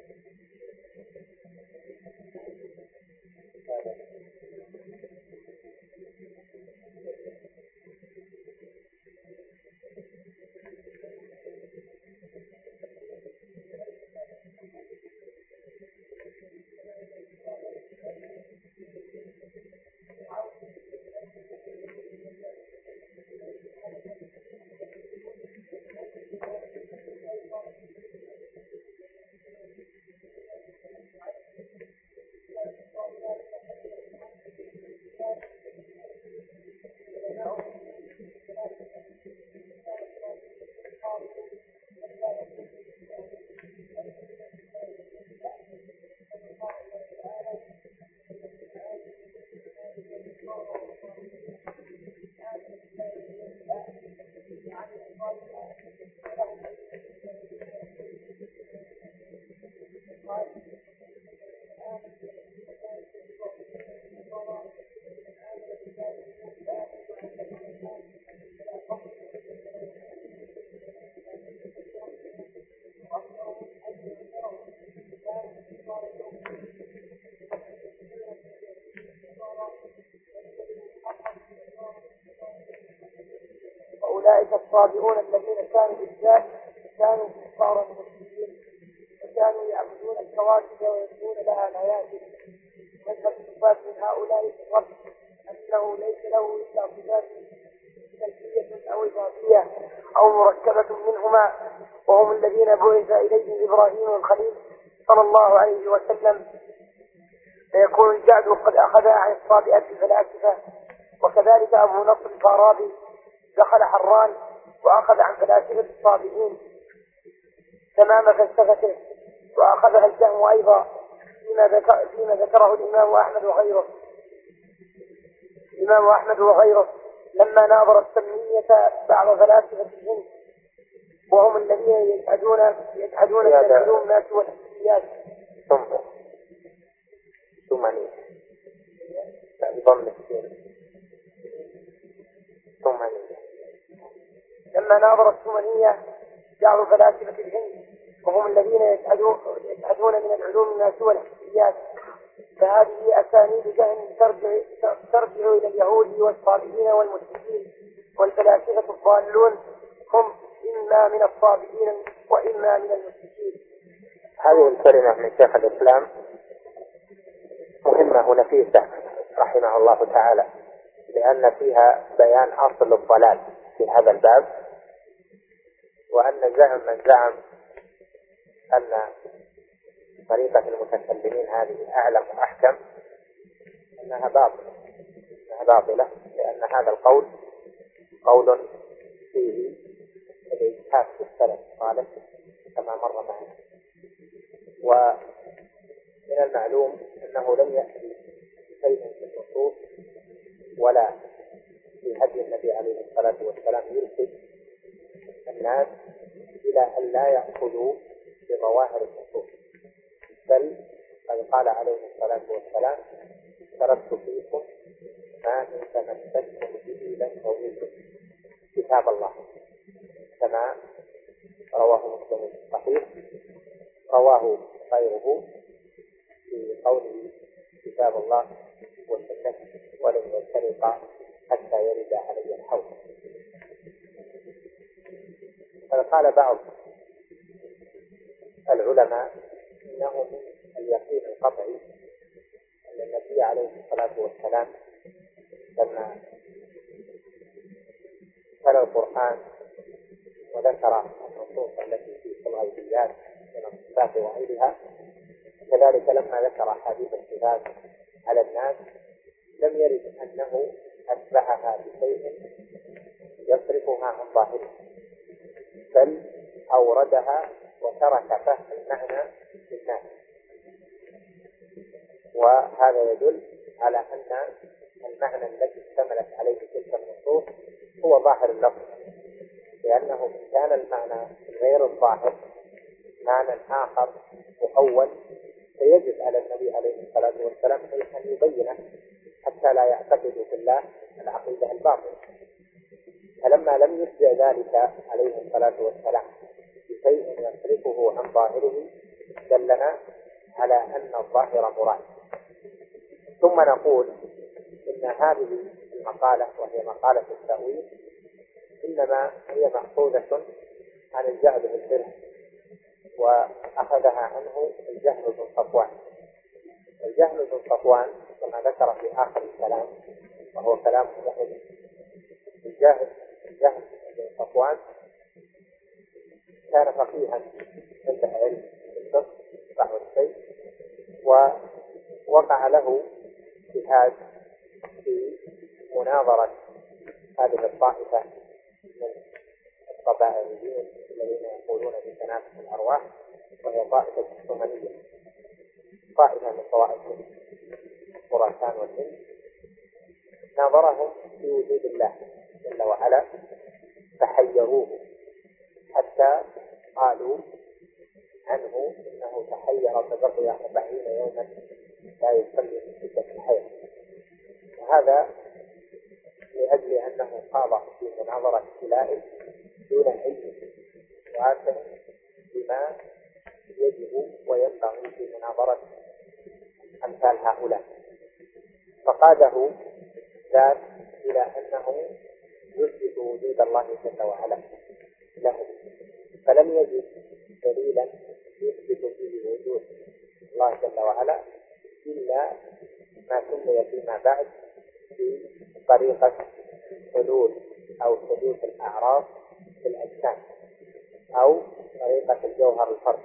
وأولئك الصابئون الذين كانوا بالذات كانوا كفارا مسلمين وكانوا يعبدون الكواكب ويبنون لها الهياكل. ويذهب الصفات من هؤلاء الرب أنه ليس له إلا صفات سلبية أو إضافية أو مركبة منهما وهم الذين بعث إليهم إبراهيم الخليل صلى الله عليه وسلم. فيكون الجعد قد أخذ عن الصابئة الفلاسفة. وكذلك أبو نصر الفارابي دخل حران وأخذ عن فلاسفة الصابئين تمام فلسفته وأخذها الجهم أيضا فيما ذكره الإمام أحمد وغيره لما ناظر السمية بعض فلاسفة الهند وهم الذين يجحدون من العلوم ما سوى الحسيات. بضم السين ثمانية. لما ناظر الثمانية جعلوا فلاسفة الهند وهم الذين يجحدون من العلوم ما سوى الحسيات، فهذه أسانيد جهل ترجع إلى اليهود والصابئين والمشركين، والفلاسفة الضالون هم إما من الصابئين وإما من المشركين. هذه الكلمة من شيخ الإسلام مهمة ونفيسة رحمه الله تعالى، لأن فيها بيان أصل الضلال في هذا الباب، وأن من زعم أن طريقة المتكلمين هذه أعلم وأحكم أنها باطلة، لأن هذا القول قول فيه الإجحاف في السلف الصالح كما مر معنا. ومن المعلوم أنه لم يأتي شيء في النصوص ولا في هدي النبي عليه الصلاة والسلام يرشد الناس إلى أن لا يأخذوا بظواهر النصوص، بل قد قال عليه الصلاة والسلام: تركت فيكم ما إن تمسكتم به لن تضلوا كتاب الله، كما رواه مسلم في الصحيح. رواه غيره في قوله: كتاب الله والسنة ولن يفترقا حتى يرد علي الحوض. فقال بعض العلماء إنه من اليقين القطعي أن النبي عليه الصلاة والسلام لما تلا القرآن وذكر النصوص التي في الغيبيات من الصفات وغيرها، كذلك لما ذكر أحاديث الصفات على الناس لم يرد أنه أتبعها بشيء يصرفها عن ظاهره، بل أوردها وترك فهم المعنى للناس. وهذا يدل على أن المعنى الذي اشتملت عليه تلك النصوص هو ظاهر اللفظ، لأنه إن كان المعنى غير الظاهر معنى آخر مؤول فيجب على النبي عليه الصلاة والسلام أن يبينه حتى لا يعتقد في الله العقيدة الباطلة. فلما لم يشبع ذلك عليه الصلاة والسلام بشيء يصرفه عن ظاهره دلنا على أن الظاهر مراد. ثم نقول إن هذه المقالة وهي مقالة التأويل إنما هي مأخوذة عن الجهل بالفرح، وأخذها عنه الجهل بن صفوان. الجهل بن صفوان كما ذكر في آخر الكلام وهو كلام مهم، الجهل بن صفوان كان فقيها عنده علم بالفقه بعض الشيء، ووقع له اجتهاد في مناظرة هذه الطائفة من الطبائعيين الذين يقولون بتنافس الأرواح، وهي طائفة الثمانية، طائفة من طوائف خراسان والهند. ناظرهم في وجود الله جل وعلا فحيروه حتى قالوا عنه إنه تحير فبقي 40 يوما لا يصلي من شدة الحياة. وهذا لأجل أنه خاض في مناظرة إلهي دون علم واسع بما يجب وينبغي في مناظرة أمثال هؤلاء، فقاده ذات إلى أنه يثبت وجود الله جل وعلا له، فلم يجد دليلا يثبت فيه وجود الله جل وعلا إلا ما سمي فيما بعد بطريقة حلول أو حدوث الأعراض في الأجسام أو طريقة الجوهر الفردي.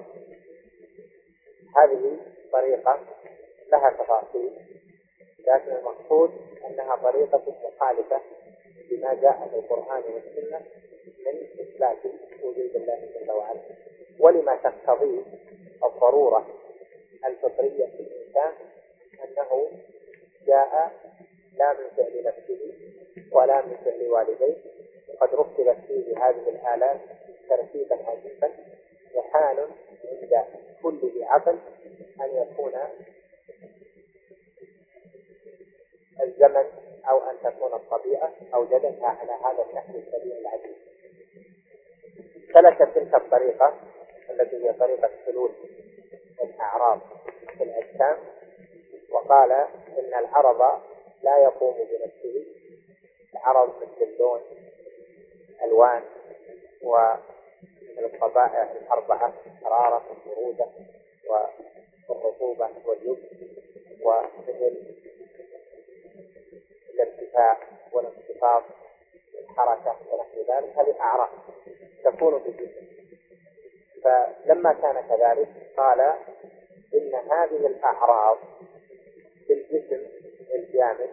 هذه طريقة لها تفاصيل، لكن المقصود أنها طريقة مخالفة بما جاء في القرآن والسنة من إثبات وجود الله جل وعلا، ولما تقتضيه الضرورة الفطرية في الإنسان أنه جاء لا من فعل نفسه ولا من فعل والديه، وقد رتبت فيه هذه الآلات ترتيبا عجيبا يحال عند كل ذي عقل أن يكون الزمن أو أن تكون الطبيعة أوجدتها على هذا النحو السريع العجيب. سلك تلك الطريقة التي هي طريقة حلول الأعراض في الأجسام، وقال إن العرض لا يقوم بنفسه. العرض مثل اللون، الألوان، ومثل الطبائع الأربعة: حرارة والبرودة والرطوبة واليبس، ومثل الارتفاع والانخفاض والحركة ونحو ذلك. هذه أعراض تكون في الجسم. فلما كان كذلك قال إن هذه الأعراض في الجسم الجامد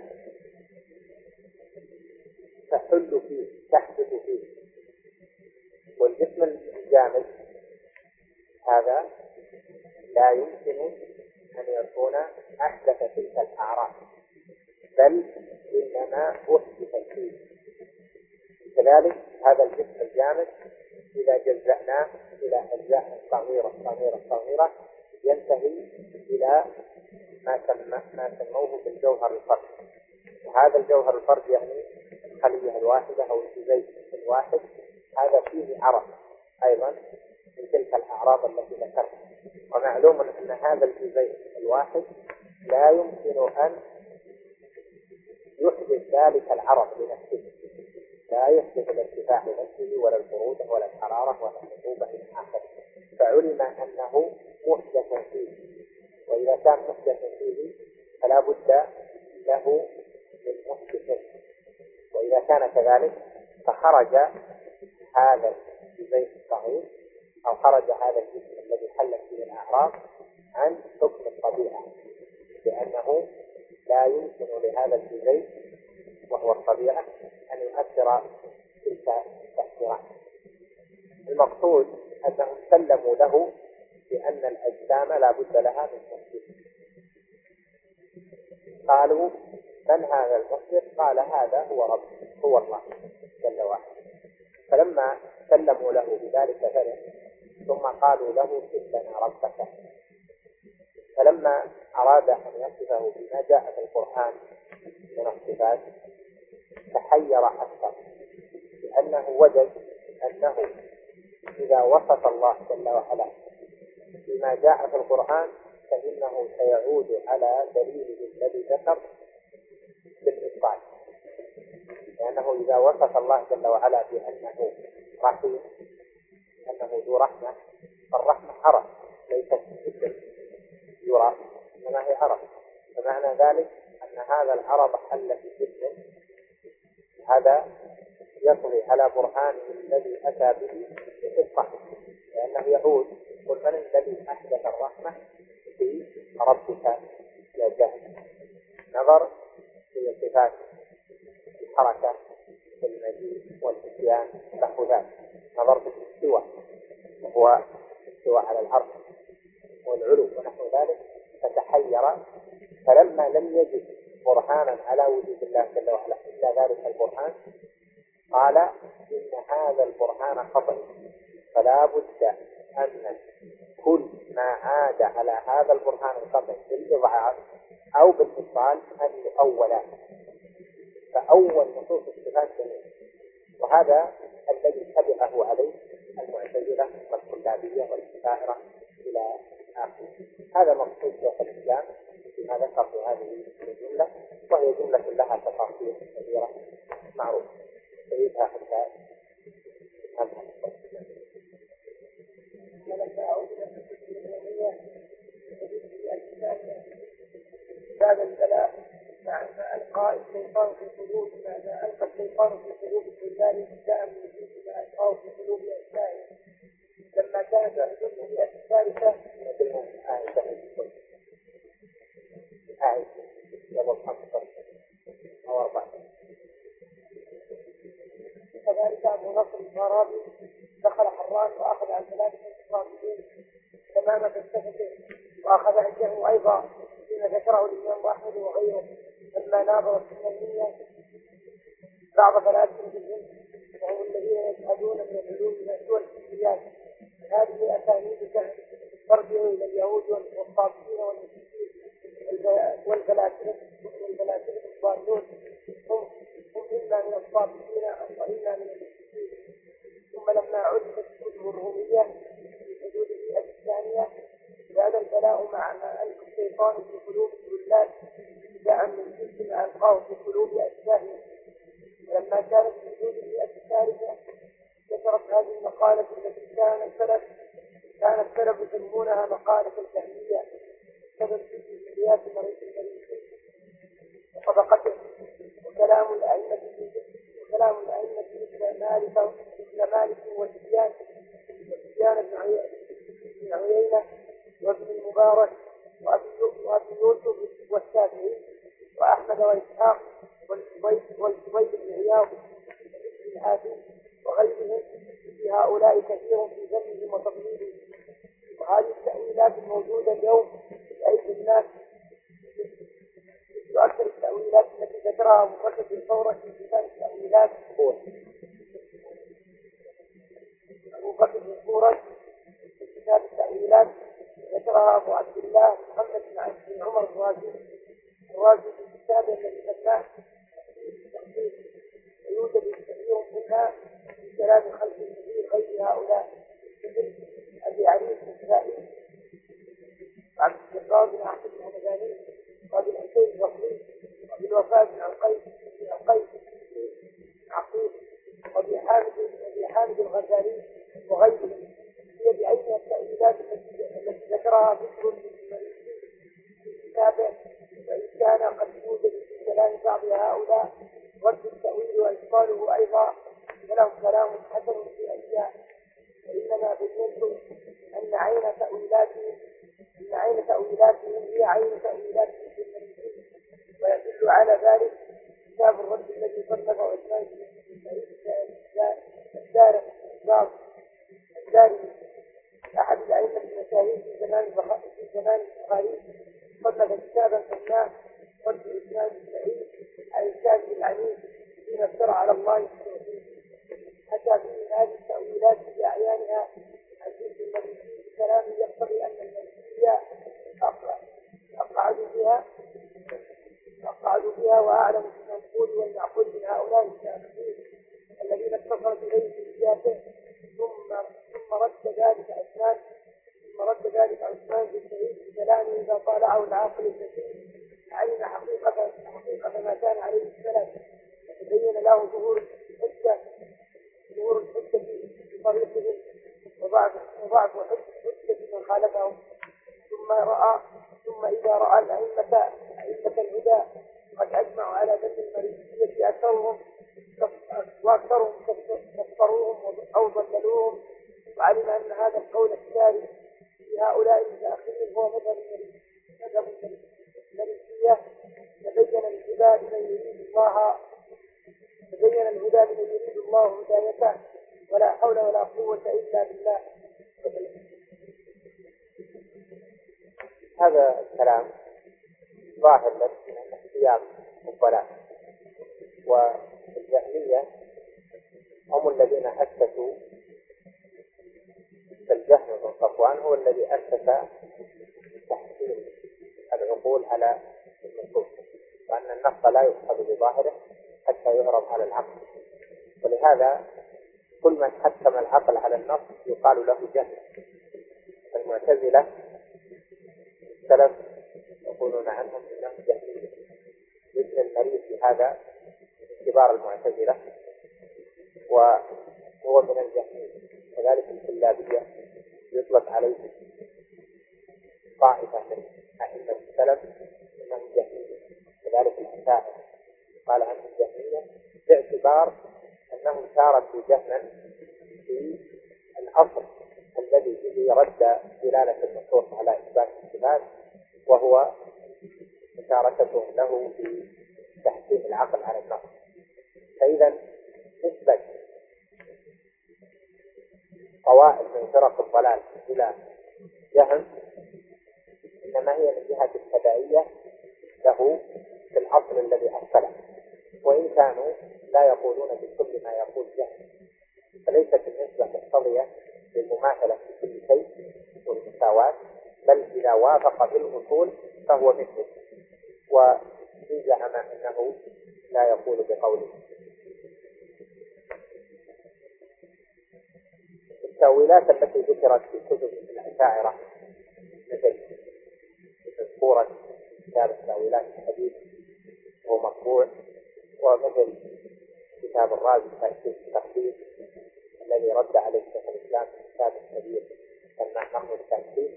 تحل فيه، تحدث فيه. والجسم الجامد هذا لا يمكن أن يكون أحدث تلك الأعراض، بل إنما أحدث فيه. كذلك هذا الجسم الجامد إذا جزأناه إلى أجزاء صغيرة صغيرة صغيرة ينتهي إلى ما سموه بالجوهر الفرد. وهذا الجوهر الفرد يعني الخلية الواحدة أو الجزيء الواحد، هذا فيه عرض أيضا من تلك الأعراض التي ذكرتها. ومعلوم أن هذا الجزيء الواحد لا يمكن أن يحدث ذلك العرض لنفسه، لا يحدث الارتفاع لنفسه ولا البرودة ولا الحرارة ولا الرطوبة إلى آخره. فعلم أنه محدث فيه، وإذا كان محدث فيه فلا بد له من محدث. وإذا كان كذلك فخرج هذا الجزيء الصغير أو خرج هذا الجسم الذي حلت فيه الأعراض عن حكم الطبيعة، لأنه لا يمكن لهذا الجزيء وهو الطبيعة أن يؤثر تلك التأثيرات. المقصود أنهم سلموا له بأن الأجسام لا بد لها من محدث. قالوا: من هذا المحدث؟ قال: هذا هو رب، هو الله جل وعلا. فلما سلموا له بذلك فرح، ثم قالوا له: صف لنا ربك. فلما أراد أن يصفه بما جاء في القرآن من الصفات تحير أكثر، لأنه وجد أنه إذا وصف الله جل وعلا بما جاء في القرآن فإنه سيعود على دليله الذي ذكر بالإثبات. لأنه إذا وصف الله جل وعلا بأنه رحيم، أنه ذو رحمة، فالرحمة عرض ليست اسم يرى، إنما هي عرض. فمعنى ذلك أن هذا العرض حل في جسم، هذا يطغي على برهانه الذي أتى به بصفة، لأنه يعود: قل من الذي أحدث الرحمة في ربك يا جاهل. نظر في صفات الحركة والمجيء والإتيان نحو ذلك. نظر في الاستواء وهو الاستواء على العرش والعلو ونحو ذلك، فتحير. فلما لم يجد برهانا على وجود الله جل وعلا إلا ذلك البرهان، قال: إن هذا البرهان خطأ، فلا بد أن كل ما عاد على هذا البرهان الخطأ بالإضعاف أو بالاتصال أن يؤول. فأول نصوص الصفات جميعا، وهذا الذي تبعه عليه المعتزلة والكلابية والكفائرة إلى آخره. هذا مقصود شيخ الإسلام فيما ذكر في هذه الجملة، وهي جملة لها تفاصيل كثيرة معروفة تريدها حتى بعد البلاء مع ما ألقى الشيطان في قلوب ما ألقى الشيطان في قلوب الرجال ابتداء من وجود ما ألقاه في قلوب أجسامهم. لما كانت الجملة هي الثالثة كذلك أبو نصر الفارابي دخل حران وأخذ عن ثلاثة الصابرين تمام فلسفته، وأخذ عنده أيضا فيما ذكره الإمام أحمد وغيره لما ناظر السنية بعض فلاسفة الجن، وهم الذين يشهدون من العلوم والكليات. هذه أسانيد ترجع إلى اليهود والصابئين والمشركين والفلاسفة الضالين الأنبياء مع ما ألقى الشيطان في قلوب الولاد ابتداء من جنس ما ألقاه في قلوب أشباههم. ولما كانت وجود المئة الثالثة ذكرت هذه المقالة التي كان السلف يسمونها مقالة الجهمية بسبب جزئيات مريض المريض وطبقته. وكلام الأئمة مثل مالك وسفيان بن عيينة وابن المبارك وأبي يوسف والشافعي وأحمد وإسحاق والزبيد بن عياض بن حاتم وغيرهم في هؤلاء كثير في ذمهم وتضليلهم. وهذه التأويلات الموجودة اليوم في أيدي الناس مثل أكثر التأويلات التي ذكرها أبو بكر في ثورة في كتاب التأويلات في كتاب التأويلات ذكرها أبو عبد الله محمد بن عمر الرازي في كتابه الذي سماه التحقيق. ويوجد كثير منها في كلام خلق كثير غير هؤلاء مثل أبي علي النسائي وعبد الجبار بن أحمد الهمداني وأبي الحسين الرقمي وأبي الوفاء بن عقيل وأبي حامد الغزالي وغيرهم. هي بعينها التأويلات التي ذكرها بكر في كتابه، وإن كان قد يوجد في كلام بعض هؤلاء رد التأويل وإبطاله أيضا فلهم كلام حسن في أشياء. وإنما بينت أن عين تأويلاتهم هي عين تأويلاتهم في المنزل. ويدل على ذلك كتاب الرد الذي صنفه عثمان الدارمي أحد الأئمة المشاهير في زمان البخاري صنف كتابا سماه رد عثمان بن سعيد على الكاذب العنيد فيما افترى على الله التوحيد. حتى في هذه التأويلات بأعيانها الجزء المالكي بكلام يقتضي أن المالكية أقعدوا بها وأعلم في المنقول والمعقول من هؤلاء التأخير الذين اتصلت إليه في سياسه. ثم رد ذلك عثمان بن سعيد بكلامه إذا طالعه العاقل الذكي علم حقيقة ما كان عليه السلف وتبين له ظهور الحجة في طريقهم وضعف حجة من خالفهم. ثم إذا رأى الأئمة الهدى قد أجمعوا على ذنب المريضية وأكثرهم كفروهم أو ضللوهم، وعلم أن هذا القول الثالث في هؤلاء المتأخرين هو مذهب المالكية. تبين الهدى لمن يريد الله هدايته ولا حول ولا قوة إلا بالله. هذا الكلام ظاهر لك من اختيار الضلال. والجهمية هم الذين أسسوا الجهم بن صفوان، هو الذي أسس تحصيل العقول على النصوص، وأن النص لا يؤخذ بظاهره حتى يعرض على العقل. ولهذا كل من حكم العقل على النص يقال له جهم. المعتزلة السلف يقولون عنهم انهم جهمية، مثل المريض في هذا كبار المعتزلة وهو من الجهمية. كذلك الكلابية يطلق عليه طائفة من أئمة السلف انهم جهمية. كذلك الأشاعرة قال عنهم جهمية باعتبار انهم تاركوا جهلا في الأصل الذي به رد دلالة النصوص على إثبات الصفات، وهو مشاركتهم له في تحقيق العقل على النص. فإذا نسبة طوائف من فرق الضلال إلى جهم إنما هي من جهة التبعية له في الأصل الذي أصله، وإن كانوا لا يقولون بكل ما يقول جهم، فليست النسبة مقتضية للمماثلة في كل شيء والمساواة، بل إذا وافق بالأصول فهو مثله، وإن زعم أنه لا يقول بقوله. التأويلات التي ذكرت في كتب الأشاعرة مثل كتاب التأويلات الحديث هو مطبوع، ومثل كتاب الرازي في التخفيف الذي رد عليه شيخ الإسلام في كتاب الكبير النقد التأكيد،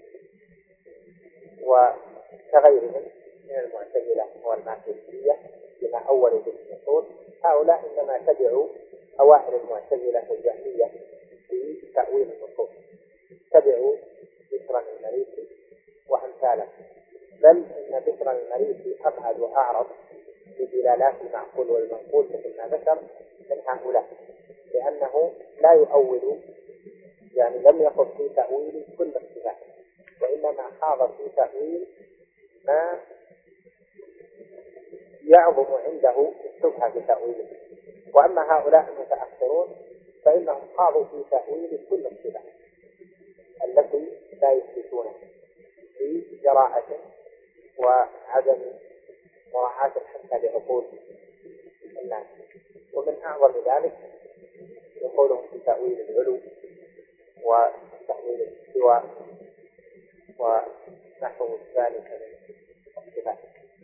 وكغيرهم من المعتزلة والماتريدية بما أولوا بالنصوص. هؤلاء إنما تبعوا أوائل المعتزلة والجهمية في تأويل النصوص، تبعوا بشرا المريسي وأمثاله، بل إن بشرا المريسي أبعد وأعرض بدلالات المعقول والمنقول مثل ما ذكر من هؤلاء، لأنه لا يؤول، يعني لم يقل في تأويل كل الصفات، وإنما خاض في تأويل ما يعظم عنده الشبهة بتأويله. وأما هؤلاء المتأخرون فإنهم خاضوا في تأويل كل الصفات التي لا يثبتونها في جراءة وعدم مراعاة حتى لعقول الناس. ومن أعظم ذلك يقولهم في تأويل العلو وتأويل الاستواء ونحو ذلك من الصفات.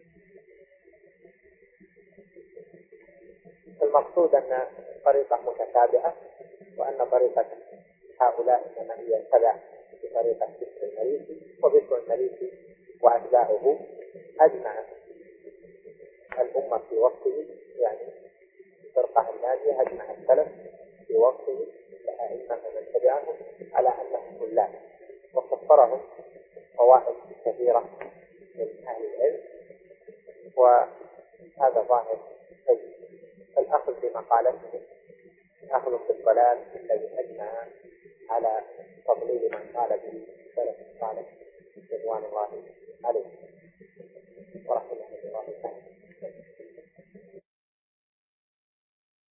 المقصود أن طريقة متتابعة، وأن طريقة هؤلاء إنما هي تبع بطريقة بشر المريسي، وبشر المريسي وأتباعه أجمع الأمة في وقته، يعني الفرقة الناجية أجمع السلف في وقته الأئمة من تبعهم على أنهم كلاب، وكفرهم طوائف كثيرة من أهل العلم، وهذا ظاهر الأخذ بمقالته أخذ بالضلال الذي أجمع على تضليل من قال به